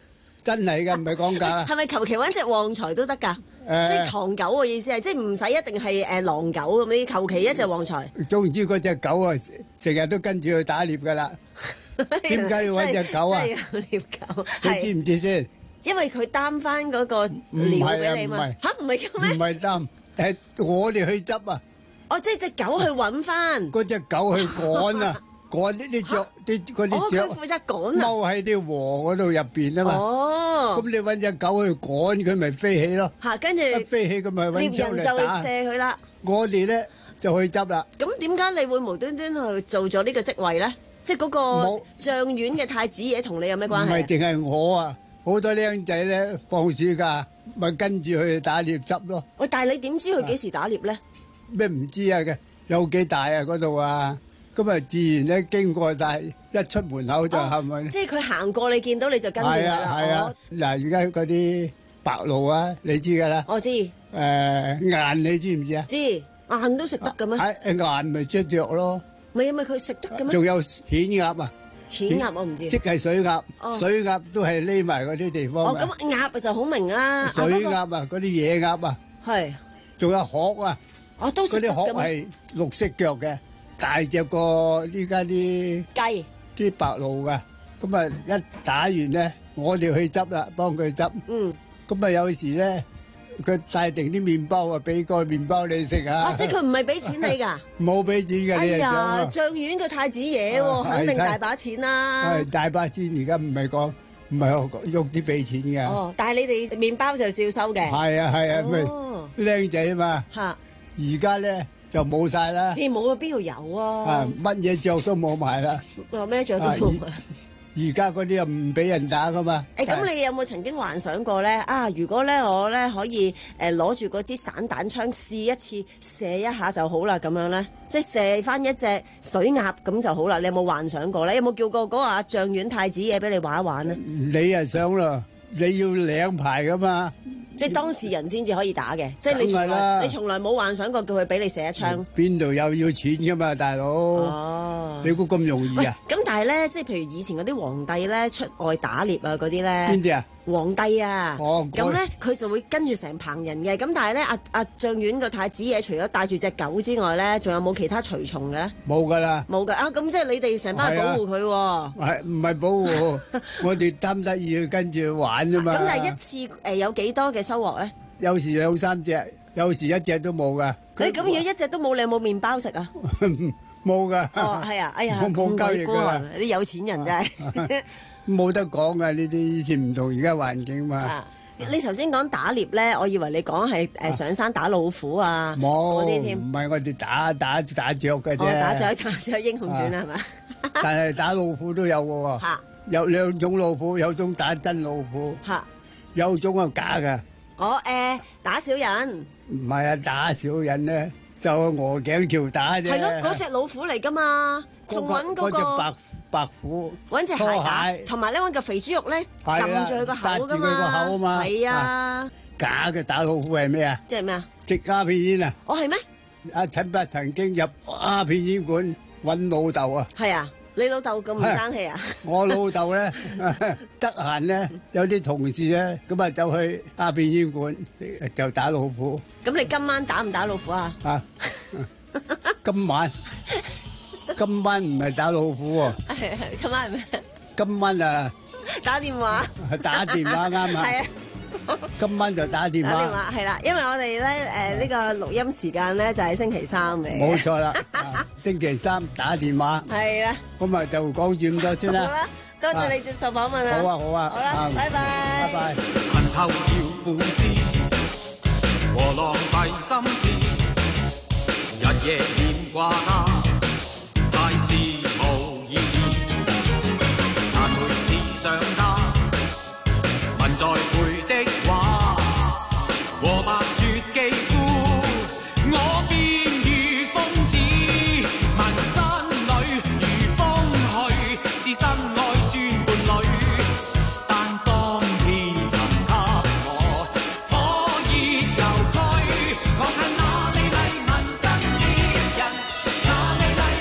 真係㗎，唔係講假。 係咪求其揾隻旺財都得㗎？ 誒即係唐狗嘅意思係，即係唔使一定係誒狼狗咁啲，求其一隻旺財。 總之嗰隻狗啊，成日都跟住去打獵㗎啦。點解要揾隻狗啊？ 真係有獵狗， 你知唔知先？ 因為佢擔翻嗰個料俾你嘛。嚇唔係嘅咩？ 唔係擔，係我哋去執啊。 哦，即係隻狗去揾翻。 嗰隻狗去趕啊！趕呢啲雀，啲嗰啲雀， 哦，佢負責趕啊， 踎喺啲禾嗰度入邊啊嘛。 哦， 咁你揾隻狗去趕佢，咪飛起咯。 嚇，跟住一飛起咁咪揾槍嚟打。 獵人就射佢啦。 我哋咧就去執啦。 咁點解你會無端端去做咗呢個職位咧？即係嗰個將院嘅太子爺同你有咩關係？ 唔係淨係我啊，好多僆仔咧放暑假咪跟住去打獵執咯。 喂，但係你點知佢幾時打獵咧？ 咩唔知啊嘅？有幾大啊嗰度啊？咁啊，自然咧經過晒，一出門口就係咪？ 即係佢行過，你見到你就跟住係啊係啊！嗱，而家嗰啲白鷺啊，你知㗎啦。 我知。誒雁你知唔知啊？ 知，雁都食得嘅咩？ 係雁咪雀雀咯。 咪咪佢食得嘅咩？ 仲有犬鴨啊！ 犬鴨我唔知。 即係水鴨，水鴨都係匿埋嗰啲地方。 哦，咁鴨就好明啊。 水鴨啊，嗰啲野鴨啊。 係。 仲有鶴啊！ 我都食得嘅。 嗰啲鶴係綠色腳嘅。大隻過呢家啲雞啲白鷺噶，咁啊一打完咧，我哋去執啦，幫佢執。 嗯， 咁啊有時咧，佢帶定啲麵包啊，俾個麵包你食啊。 啊，即係佢唔係俾錢你㗎？ 冇俾錢㗎， 哎你係想呀，將院嘅太子爺喎，肯定大把錢啦。 係大把錢，而家唔係講唔係喐啲俾錢㗎。 哦，但係你哋麵包就照收嘅。 係啊係啊，咪僆仔啊嘛。 嚇！ 而家咧。就冇晒啦！ 你冇啊？邊度有啊？ 啊，乜嘢雀都冇埋啦！ 話咩雀都冇埋。 而家嗰啲又唔俾人打噶嘛？ 誒，咁你有冇曾經幻想過咧？啊，如果咧我咧可以誒攞住嗰支散彈槍試一次射一下就好啦，咁樣咧，即係射翻一隻水鴨咁就好啦。你有冇幻想過咧？有冇叫過嗰個阿將院太子爺俾你玩一玩咧？ 你係想咯，你要領牌噶嘛？ 即係當事人先至可以打嘅，即係你從來你從來冇幻想過叫佢俾你射一槍。 邊度有要錢噶嘛，大佬？哦，你估咁容易啊？ 咁但係咧，即係譬如以前嗰啲皇帝咧出外打獵啊嗰啲咧， 邊啲啊？ 皇帝啊， 哦， 咁咧佢就會跟住成棚人嘅。咁但係咧，阿阿將院個太子爺除咗帶住隻狗之外咧，仲有冇其他隨從嘅？ 冇噶啦， 冇噶啊！咁即係你哋成班人保護佢喎。 係唔係保護？我哋貪得意去跟住玩啫嘛。 咁但係一次誒有幾多嘅收穫咧？ 有時兩三隻，有時一隻都冇噶。 誒咁如果一隻都冇，你有冇麵包食啊？ 冇噶。 哦，係啊，哎呀， 冇交易噶， 啲有錢人真係。 冇得講噶，呢啲以前唔同而家環境嘛。 啊、你頭先講打獵咧，我以為你講係誒上山打老虎啊，嗰啲添。 唔係我哋打打打雀嘅啫。 哦，打雀打雀英雄傳係嘛？ 但係打老虎都有嘅喎。有兩種老虎，有種打真老虎。嚇。有種係假嘅。 我誒打小人。 唔係啊，打小人咧就鵝頸橋打啫。 係咯，嗰隻老虎嚟㗎嘛。仲揾嗰個白白虎， 揾隻蟹打，同埋咧揾個肥豬肉咧撳住佢個口噶嘛，係啊！ 假嘅打老虎係咩啊？ 即係咩啊？ 食鴉片煙啊！ 哦，係咩？ 阿陳伯曾經入鴉片煙館揾老豆啊！ 係啊！你老豆咁唔爭氣啊？ 我老豆咧得閒咧，有啲同事咧咁啊走去鴉片煙館就打老虎。 咁你今晚打唔打老虎啊？ 啊！今晚。今晚唔係打老虎喎， 今晚係咩？ 今晚啊， 打電話， 打電話啱啊！係啊，今晚就打電話。打電話係啦，因為我哋咧誒呢個錄音時間咧就係星期三嘅。 冇錯啦，星期三打電話。 係啦。 咁啊就講住咁多先啦。 好啦，多謝你接受訪問啊。 好啊好啊。 好啦，拜拜。 拜拜。 貧透要苦思和浪費心思，日夜念掛他。太是無意義，但每次想他，問在背的話，和白雪肌膚，我便如瘋子，紋身裏如風去，是身愛轉伴侶，但當天尋給我火熱油區，我恨那美麗紋身的人，那美麗。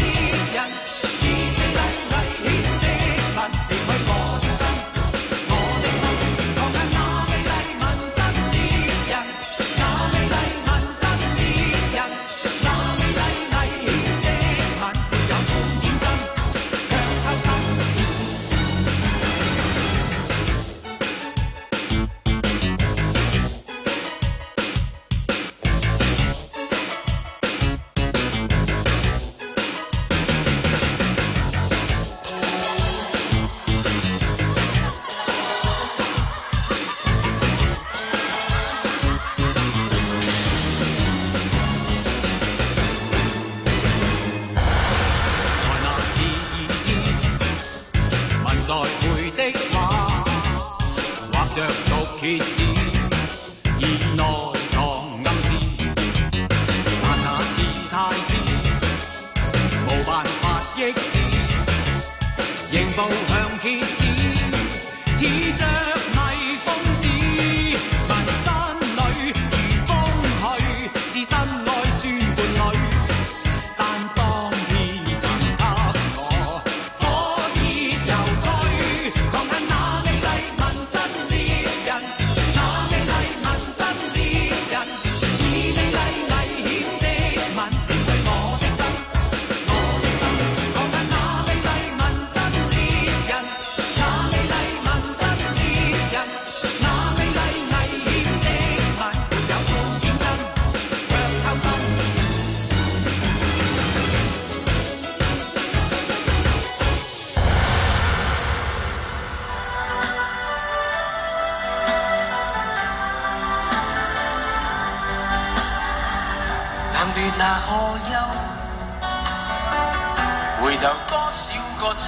我再會的話，畫着綠蠍子，而內藏暗示。但那次太遲，無辦法抑制，仍步向蠍子，似着迷瘋子。紋身裏如風去，是身愛轉伴侶。但當天曾給我火熱猶退，狂恨那美麗紋身獵人，那美麗紋身獵人，以美麗危險的吻點綴我的心，我的心。狂恨那美麗紋身獵人，那美麗紋身獵人，那美麗危險的吻，沒有半點真，卻透心。臨別那可休，回頭多少個秋，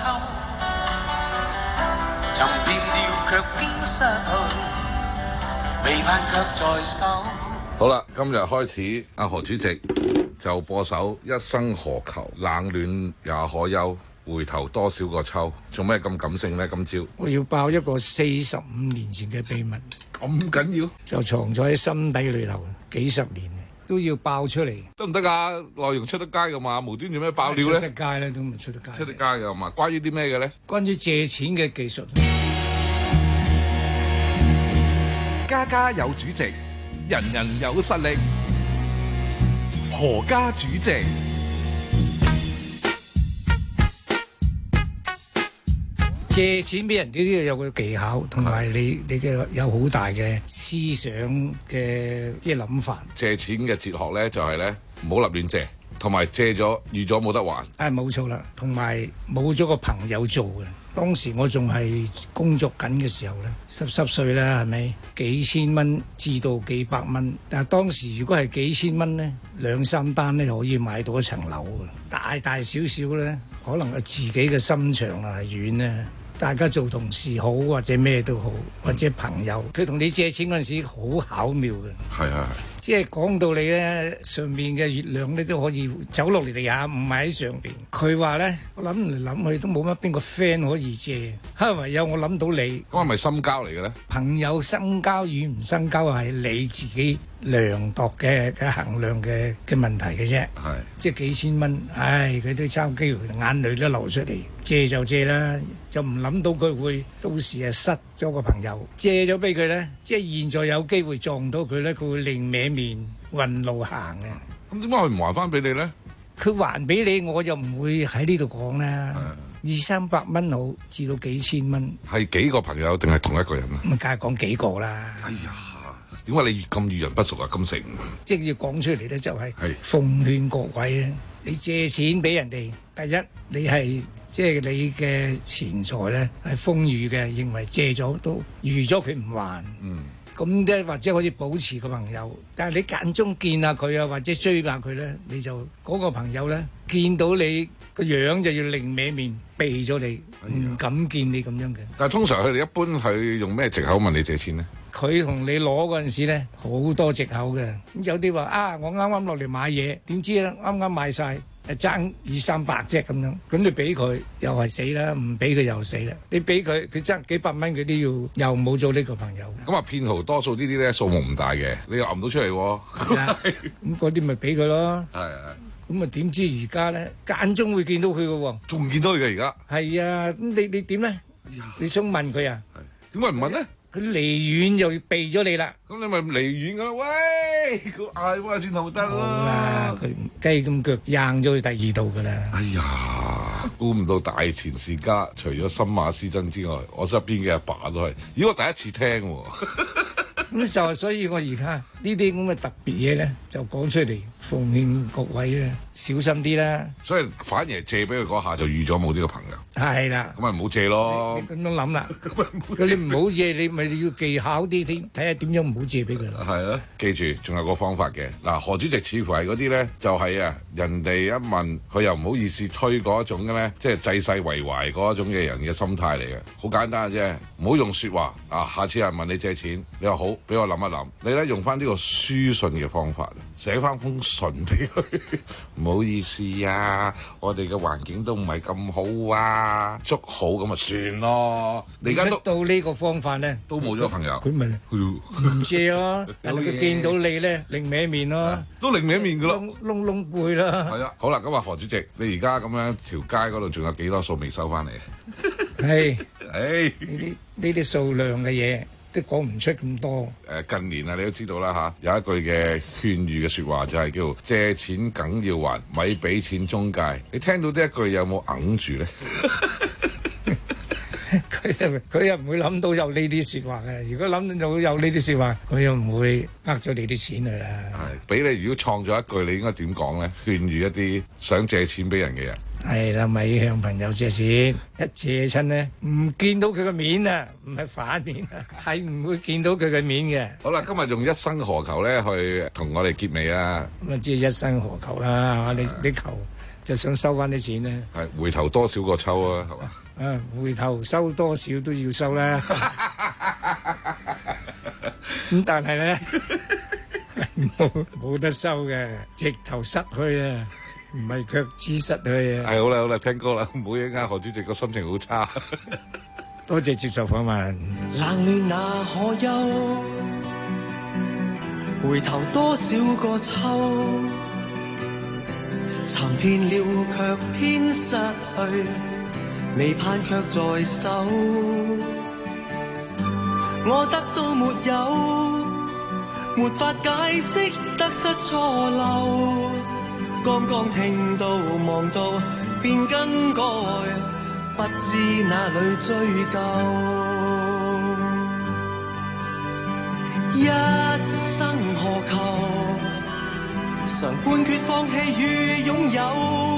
沉澱了卻偏失去，未盼卻在手。 好啦，今日開始，阿何主席就播首《一生何求》，冷暖也可休，回頭多少個秋。做咩咁感性呢？今朝我要爆一個四十五年前嘅秘密， 咁緊要， 就藏咗喺心底裏頭幾十年，都要爆出嚟。 得唔得㗎？內容出得街㗎嘛？無端做咩爆料呢？ 出得街咧，都唔出得街。 出得街㗎嘛？關於啲咩嘅呢？ 關於借錢嘅技術。 家家有主席，人人有實力。何家主席。 借錢俾人呢啲有個技巧，同埋你你嘅有好大嘅思想嘅啲諗法。 借錢嘅哲學咧就係咧唔好立亂借，同埋借咗預咗冇得還。 誒冇錯啦，同埋冇咗個朋友做嘅。當時我仲係工作緊嘅時候咧，濕濕碎啦，係咪？幾千蚊至到幾百蚊，但係當時如果係幾千蚊咧，兩三單咧可以買到一層樓嘅。大大小小咧，可能係自己嘅心腸啊係軟咧。大家做同事好，或者咩都好，或者朋友，佢同你借錢嗰陣時好巧妙嘅。 係係係。 即係講到你咧，上面嘅月亮咧都可以走落嚟地下，唔係喺上邊。佢話咧，我諗嚟諗去都冇乜邊個 friend 可以借，哈唯有我諗到你。 咁係咪深交嚟嘅咧？ 朋友深交與唔深交係你自己量度嘅嘅衡量嘅嘅問題嘅啫。 係。即係幾千蚊，唉，佢都差機會眼淚都流出嚟。借就借啦，就唔諗到佢會到時係失咗個朋友。借咗俾佢咧，即係現在有機會撞到佢咧，佢會另歪面運路行嘅。 咁點解佢唔還翻俾你咧？ 佢還俾你，我就唔會喺呢度講啦。二三百蚊好，至到幾千蚊。 係幾個朋友定係同一個人啊？ 咁梗係講幾個啦。 哎呀，點解你咁遇人不淑啊？金城， 即係要講出嚟咧，就係奉勸各位咧，你借錢俾人哋，第一你係。即係你嘅錢財咧係豐裕嘅，認為借咗都預咗佢唔還，咁咧、嗯、或者可以保持個朋友。但係你間中見下佢啊，或者追下佢咧，你就嗰、嗰個朋友咧見到你個樣就要另歪面避咗你，唔、哎、敢見你咁樣嘅。 但係通常佢哋一般係用咩藉口問你借錢咧？ 佢同你攞嗰陣時咧好多藉口嘅，有啲話啊，我啱啱落嚟買嘢，點知咧啱啱買晒。誒爭二三百隻咁樣，咁你俾佢又係死啦，唔俾佢又死啦。你俾佢，佢爭幾百蚊，佢都要又冇咗呢個朋友。 咁啊，騙徒多數呢啲咧數目唔大嘅，你又揞唔到出嚟喎。 咁嗰啲咪俾佢咯。係係。咁啊點知而家咧間中會見到佢嘅喎。 仲見到佢嘅而家。係啊，咁你你點咧？你想問佢啊？ 點解唔問咧？ 佢離遠就避咗你啦， 咁你咪離遠噶啦，喂，佢嗌翻轉頭得啦。好啦， 佢雞咁腳硬咗去第二度噶啦。 哎呀，估唔到大錢是家，除咗新馬師曾之外，我側邊嘅阿爸都係，咦，我第一次聽喎。 咁就係，所以我而家呢啲咁嘅特別嘢咧，就講出嚟奉勸各位咧，小心啲啦。 所以反而借俾佢嗰下就預咗冇呢個朋友。 係啦， 咁咪唔好借咯。 咁樣諗啦，你唔好借，你咪要技巧啲，你睇下點樣唔好借俾佢。 係咯，記住仲有個方法嘅。嗱，何主席似乎係嗰啲咧，就係啊，人哋一問佢又唔好意思推嗰種嘅咧，即係濟世為懷嗰種嘅人嘅心態嚟嘅。好簡單嘅啫，唔好用説話啊！下次有人問你借錢，你話好，俾我諗一諗。你咧用翻呢個書信嘅方法，寫翻封信俾佢。唔好意思啊，我哋嘅環境都唔係咁好啊，祝好咁啊算咯。你而家都到呢個方法咧， 都冇咗朋友。 佢咪唔借咯，人哋佢見到你咧，另歪面咯， 都另歪面噶咯， 窿窿背啦。 係啊，好啦，咁啊，何主席，你而家咁樣條街嗰度仲有幾多數未收翻嚟？ 係， 誒， 呢啲呢啲數量嘅嘢。都講唔出咁多。 誒近年啊，你都知道啦嚇，有一句嘅勸喻嘅説話就係叫借錢梗要還，咪俾錢中介。你聽到呢一句有冇揞住咧？ 佢又佢又唔會諗到有呢啲説話嘅。如果諗到有呢啲説話，佢又唔會呃咗你啲錢㗎啦。 係，俾你如果創咗一句，你應該點講咧？勸喻一啲想借錢俾人嘅人。 係啦，咪向朋友借錢，一借親咧，唔見到佢個面啊，唔係反面啊，係唔會見到佢個面嘅。 好啦，今日用一生何求咧去同我哋結尾啊！ 咁啊，即係一生何求啦？你你求就想收翻啲錢咧。 係回頭多少個秋啊？係嘛？ 啊，回頭收多少都要收啦。咁但係咧，冇冇得收嘅，直頭失去啊！唔係腳趾失去啊！ 係好啦好啦，聽歌啦，唔好影響何主席個心情好差。 多謝接受訪問。 冷暖那可休，回頭多少個秋，尋遍了卻偏失去，未盼卻在手。我得到沒有，沒法解釋得失錯漏。剛剛聽到望到便更改，不知哪裏追究。一生何求，常判決放棄與擁有，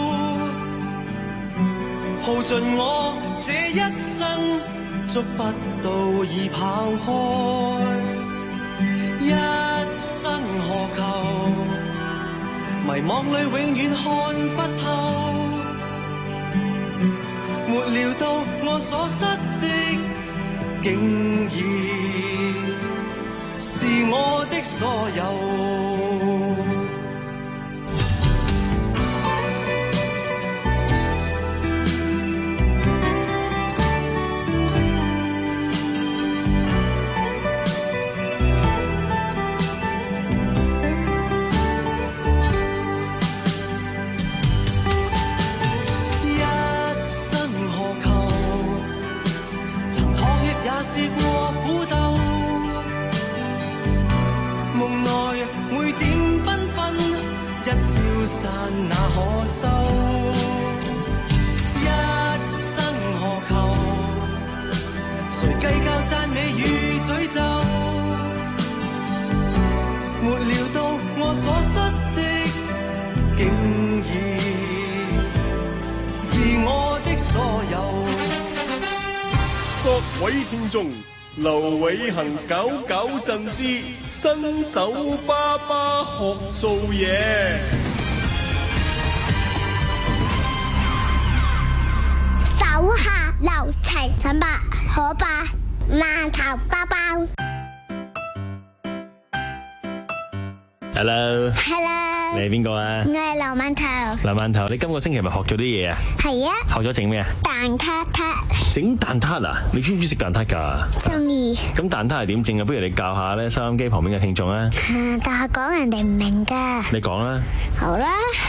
耗盡我這一生，捉不到已跑開。一生何求，迷惘裏永遠看不透，沒料到我所失的，竟然是我的所有。試過苦鬥，夢內每點繽紛，一消散那可收。一生何求，誰計較讚美與詛咒？沒料到我所失的，竟然是我的所有。 各位聽眾，劉偉恒搞搞震之新手爸爸學做嘢。 手下留情，陳伯可伯饅頭包包。 Hello。 Hello。 你係邊個啊？ 我係劉饅頭。 劉饅頭，你今個星期咪學咗啲嘢啊？ 係啊。學咗整咩啊？ 蛋撻撻。 整蛋撻啊？你中唔中意食蛋撻噶？ 中意。咁蛋撻係點整啊？不如你教下咧收音機旁邊嘅聽眾啊。 嗯，但係講人哋唔明噶。 你講啦。 好啦。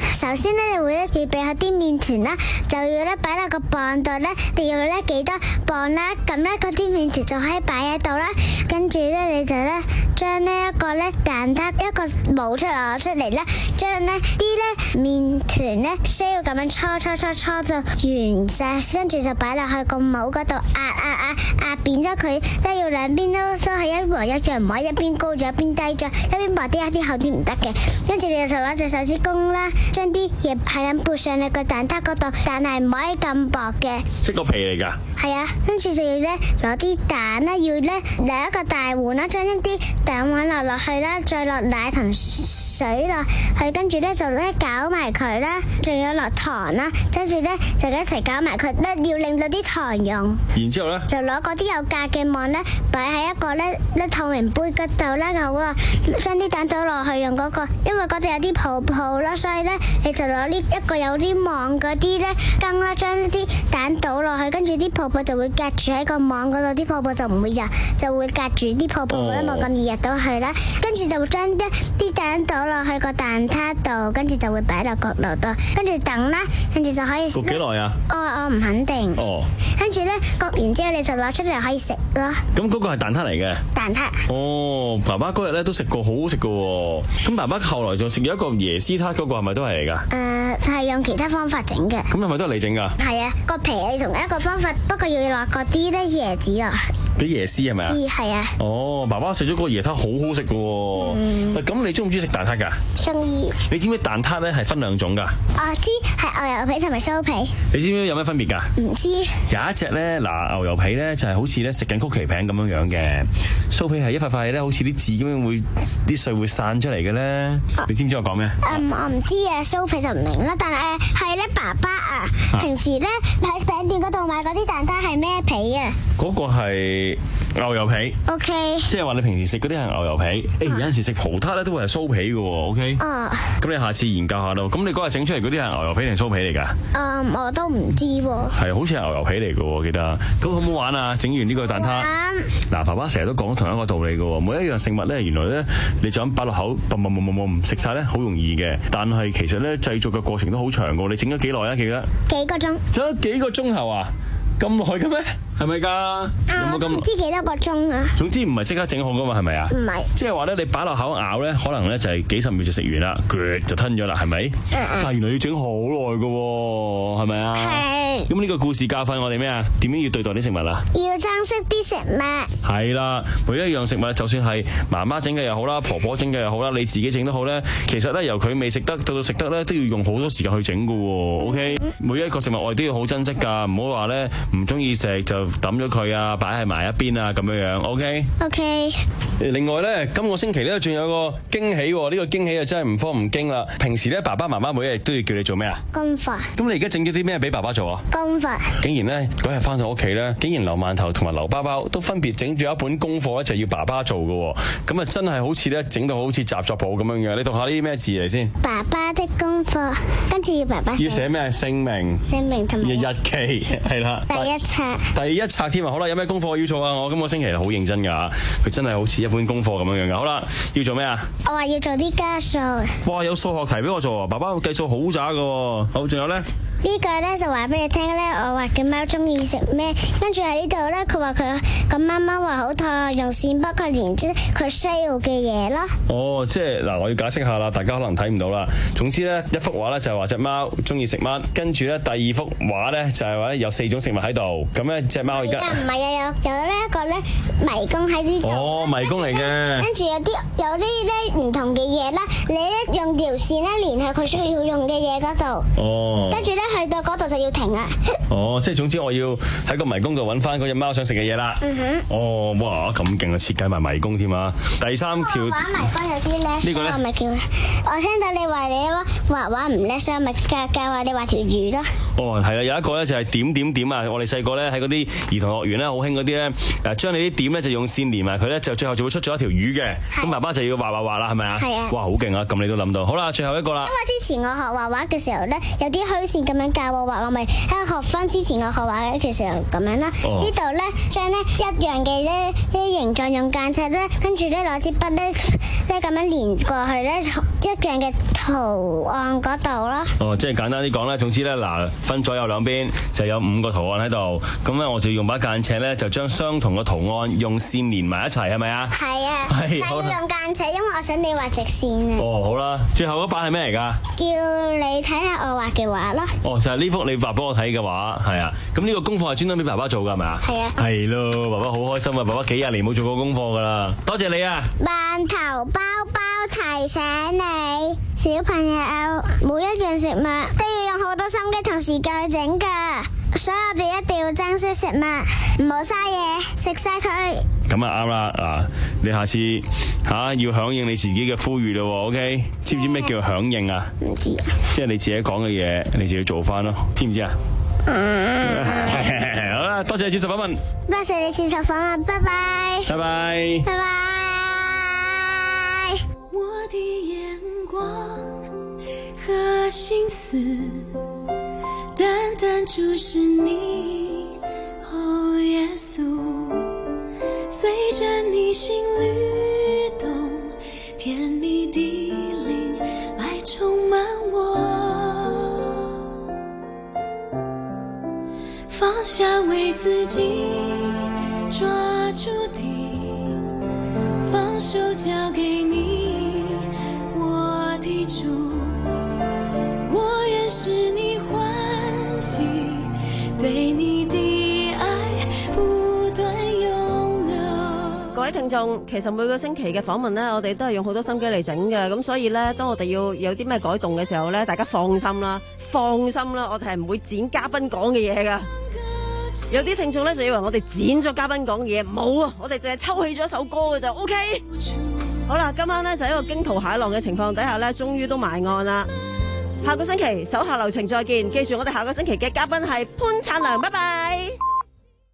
首先咧，你會咧預備好啲麵團啦，就要咧擺落個磅度咧，你要咧幾多磅啦，咁咧嗰啲麵團就可以擺喺度啦。跟住咧，你就咧將呢一個咧蛋撻一個模出嚟出嚟咧，將呢啲咧麵團咧需要咁樣搓搓搓搓到完晒，跟住就擺落去個模嗰度壓壓壓壓扁咗佢，都要兩邊都都係一模一樣，唔可以一邊高咗一邊低咗，一邊薄啲一啲厚啲唔得嘅。跟住你就攞隻手指公啦，將啲嘢係咁撥上你個蛋撻嗰度，但係唔可以咁薄嘅。 識個皮嚟㗎？ 係啊，跟住就要咧攞啲蛋啦，要咧嚟一個大碗啦，將一啲蛋黃落落去啦，再落奶同水落去，跟住咧就咧攪埋佢啦，仲要落糖啦，跟住咧就一齊攪埋佢咧，要令到啲糖溶。 然之後咧， 就攞嗰啲有格嘅網咧，擺喺一個咧咧透明杯嗰度啦，好啊，將啲蛋倒落去，用嗰個，因為嗰度有啲泡泡啦，所以咧你就攞呢一個有啲網嗰啲咧羹啦，將啲蛋倒落去，跟住啲泡泡就會隔住喺個網嗰度，啲泡泡就唔會入，就會隔住啲泡泡咧，冇咁易入到去啦。跟住就將啲啲蛋倒落去個蛋撻度，跟住就會擺落焗爐度，跟住等啦，跟住就可以。 焗幾耐啊？ 我我唔肯定。 哦。 跟住咧焗完之後，你就攞出嚟可以食咯。 咁嗰個係蛋撻嚟嘅。 蛋撻。 哦，爸爸嗰日咧都食過，好好食噶。咁爸爸後來仲食咗一個椰絲撻，嗰個係咪都係嚟噶？ 誒，係用其他方法整嘅。 咁係咪都係你整噶？ 係啊，個皮你同一個方法，不過要落嗰啲咧椰子落去。 啲椰絲係咪啊？ 係啊。 哦，爸爸食咗個椰撻好好食噶。嗯。咁你中唔中意食蛋撻噶？ 中意。 你知唔知蛋撻咧係分兩種噶？ 我知，係牛油皮同埋酥皮。 你知唔知有咩分別噶？ 唔知。 有一隻咧，嗱牛油皮咧就係好似咧食緊曲奇餅咁樣樣嘅，酥皮係一塊塊咧好似啲字咁樣會啲碎會散出嚟嘅咧。啊、你知唔知我講咩？ 嗯，我唔知啊，酥皮就唔明啦。但係係咧，爸爸啊，平時咧喺餅店嗰度買嗰啲蛋撻係咩皮啊？ 嗰個係牛油皮。 O K。 即係話你平時食嗰啲係牛油皮，誒、欸、有陣時食葡撻咧都會係酥皮嘅喎。O K。 哦。 咁你下次研究下咯。咁你嗰日整出嚟嗰啲係牛油皮定酥皮嚟㗎？ 嗯，我都唔知喎。 係，好似係牛油皮嚟嘅喎，記得。咁好唔好玩啊？整完呢個蛋撻。嗱，爸爸成日都講同一個道理嘅喎，每一樣食物咧，原來咧你就咁擺落口，嘣嘣嘣嘣嘣食晒咧，好容易嘅。但係其實咧製作嘅過程都好長嘅。你整咗幾耐啊？記得？ 幾個鐘。 整咗幾個鐘頭啊？咁耐嘅咩？係咪㗎？有冇咁？ 唔知幾多個鐘啊？ 總之唔係即刻整好㗎嘛，係咪啊？唔係。即係話咧，你擺落口咬咧，可能咧就係幾十秒就食完啦，就吞咗啦，係咪？嗯嗯。但係原來要整好耐㗎喎，係咪啊？係。咁呢個故事教訓我哋咩啊？點樣要對待啲食物啊？ 要珍惜啲食物。係啦，每一樣食物，就算係媽媽整嘅又好啦，婆婆整嘅又好啦，你自己整都好咧，其實咧由佢未食得到到食得咧，都要用好多時間去整㗎喎。OK，嗯、每一個食物我哋都要好珍惜㗎，唔好話咧唔中意食就抌咗佢啊，擺喺埋一邊啊，咁樣樣。OK。OK。另外咧，今個星期咧仲有個驚喜，呢、呢個驚喜啊真係唔慌唔驚啦。平時咧爸爸媽媽每日都要叫你做咩啊？ 功課。咁你而家整咗啲咩俾爸爸做啊？功課。竟然咧嗰日翻到屋企咧，竟然劉饅頭同埋劉包包都分別整住一本功課咧，就要爸爸做嘅。咁啊真係好似咧整到好似習作簿咁樣樣。你讀下呢啲咩字嚟先？ 爸爸的功課，跟住要爸爸寫。 要寫咩？姓名。姓名同埋日期係啦。第一冊。第一冊添啊！好啦，有咩功課要做啊？我今個星期好認真噶，佢真係好似一本功課咁樣樣噶。好啦，要做咩啊？ 我話要做啲加數。 哇！有數學題俾我做啊！爸爸計數好渣噶。好，仲有咧？ 呢個咧就話俾你聽咧，我話嘅貓中意食咩，跟住喺呢度咧，佢話佢咁貓貓話好痛，用線幫佢連住佢需要嘅嘢咯。哦，即係嗱，我要解釋下啦，大家可能睇唔到啦。總之咧，一幅畫咧就係話隻貓中意食乜，跟住咧第二幅畫咧就係話咧有四種食物喺度，咁咧隻貓而家唔係啊，有有呢一個咧迷宮喺呢度。哦，迷宮嚟嘅。跟住有啲有啲咧唔同嘅嘢啦，你咧用條線咧連喺佢需要用嘅嘢嗰度。哦。跟住咧。去到嗰度就要停啦。哦，即係總之我要喺個迷宮度揾翻嗰隻貓想食嘅嘢啦。嗯哼。哦，哇，咁勁啊！設計埋迷宮添啊！第三條。玩迷宮有啲叻。呢個咧。我咪叫，我聽到你話你畫畫唔叻，所以咪教教下你畫條魚咯。哦，係啊，有一個咧就係點點點啊！我哋細個咧喺嗰啲兒童樂園咧好興嗰啲咧，誒將你啲點咧就用線連埋佢咧，就最後就會出咗一條魚嘅。咁爸爸就要畫畫畫啦，係咪啊？係啊！哇，好勁啊！咁你都諗到。好啦，最後一個啦。 因為之前我學畫畫嘅時候咧，有啲虛線咁樣教我畫，我咪喺度學翻之前我學畫嘅時候咁樣啦。哦、呢度咧將咧一樣嘅咧啲形狀用間尺咧，跟住咧攞支筆咧咧咁樣連過去咧一樣嘅圖案嗰度咯。 哦，即係簡單啲講咧，總之咧嗱，分左右兩邊就有五個圖案喺度，咁咧我就用把間尺咧就將相同嘅圖案用線連埋一齊，係咪啊？係啊，但係要用間尺，因為我想你畫直線啊。哦，好啦，最後嗰版係咩嚟㗎？叫你睇下我畫嘅畫咯。哦，就係呢幅你畫俾我睇嘅畫，係啊。咁呢個功課係專登俾爸爸做㗎，係咪啊？係啊。係咯，爸爸好開心啊！爸爸幾廿年冇做過功課㗎啦，多謝你啊！饅頭包包提醒你，小朋友每一樣食物都要用好多心機同時間去整㗎，所以我哋一定要珍惜食物，唔好嘥嘢，食晒佢。咁啊啱啦，啊你下次吓、啊、要響應你自己嘅呼籲咯 ，OK？ 知唔知咩叫響應啊？唔知啊。即係你自己講嘅嘢，你就要做翻咯，知唔知啊？嗯。好啦，多謝你接受訪問。多謝你接受訪問，拜拜。拜拜。拜拜。 我的眼光和心思，單單注視你，哦耶穌，隨着你心律動，甜蜜的靈來充滿我，放下為自己抓住的，放手交給你，我的主，我願使你歡喜，對你的愛不斷湧流。 各位聽眾，其實每個星期嘅訪問呢，我哋都係用好多心機嚟整嘅，咁所以呢，當我哋要有啲咩改動嘅時候呢，大家放心啦，放心啦，我哋係唔會剪嘉賓講嘅嘢噶。有啲聽眾咧就以為我哋剪咗嘉賓講嘢，冇啊！我哋淨係抽起咗一首歌嘅就 OK。好啦，今晚咧就喺一個驚濤駭浪嘅情況底下咧，終於都埋岸啦。下個星期手下留情再見，記住我哋下個星期嘅嘉賓係潘燦良，拜拜。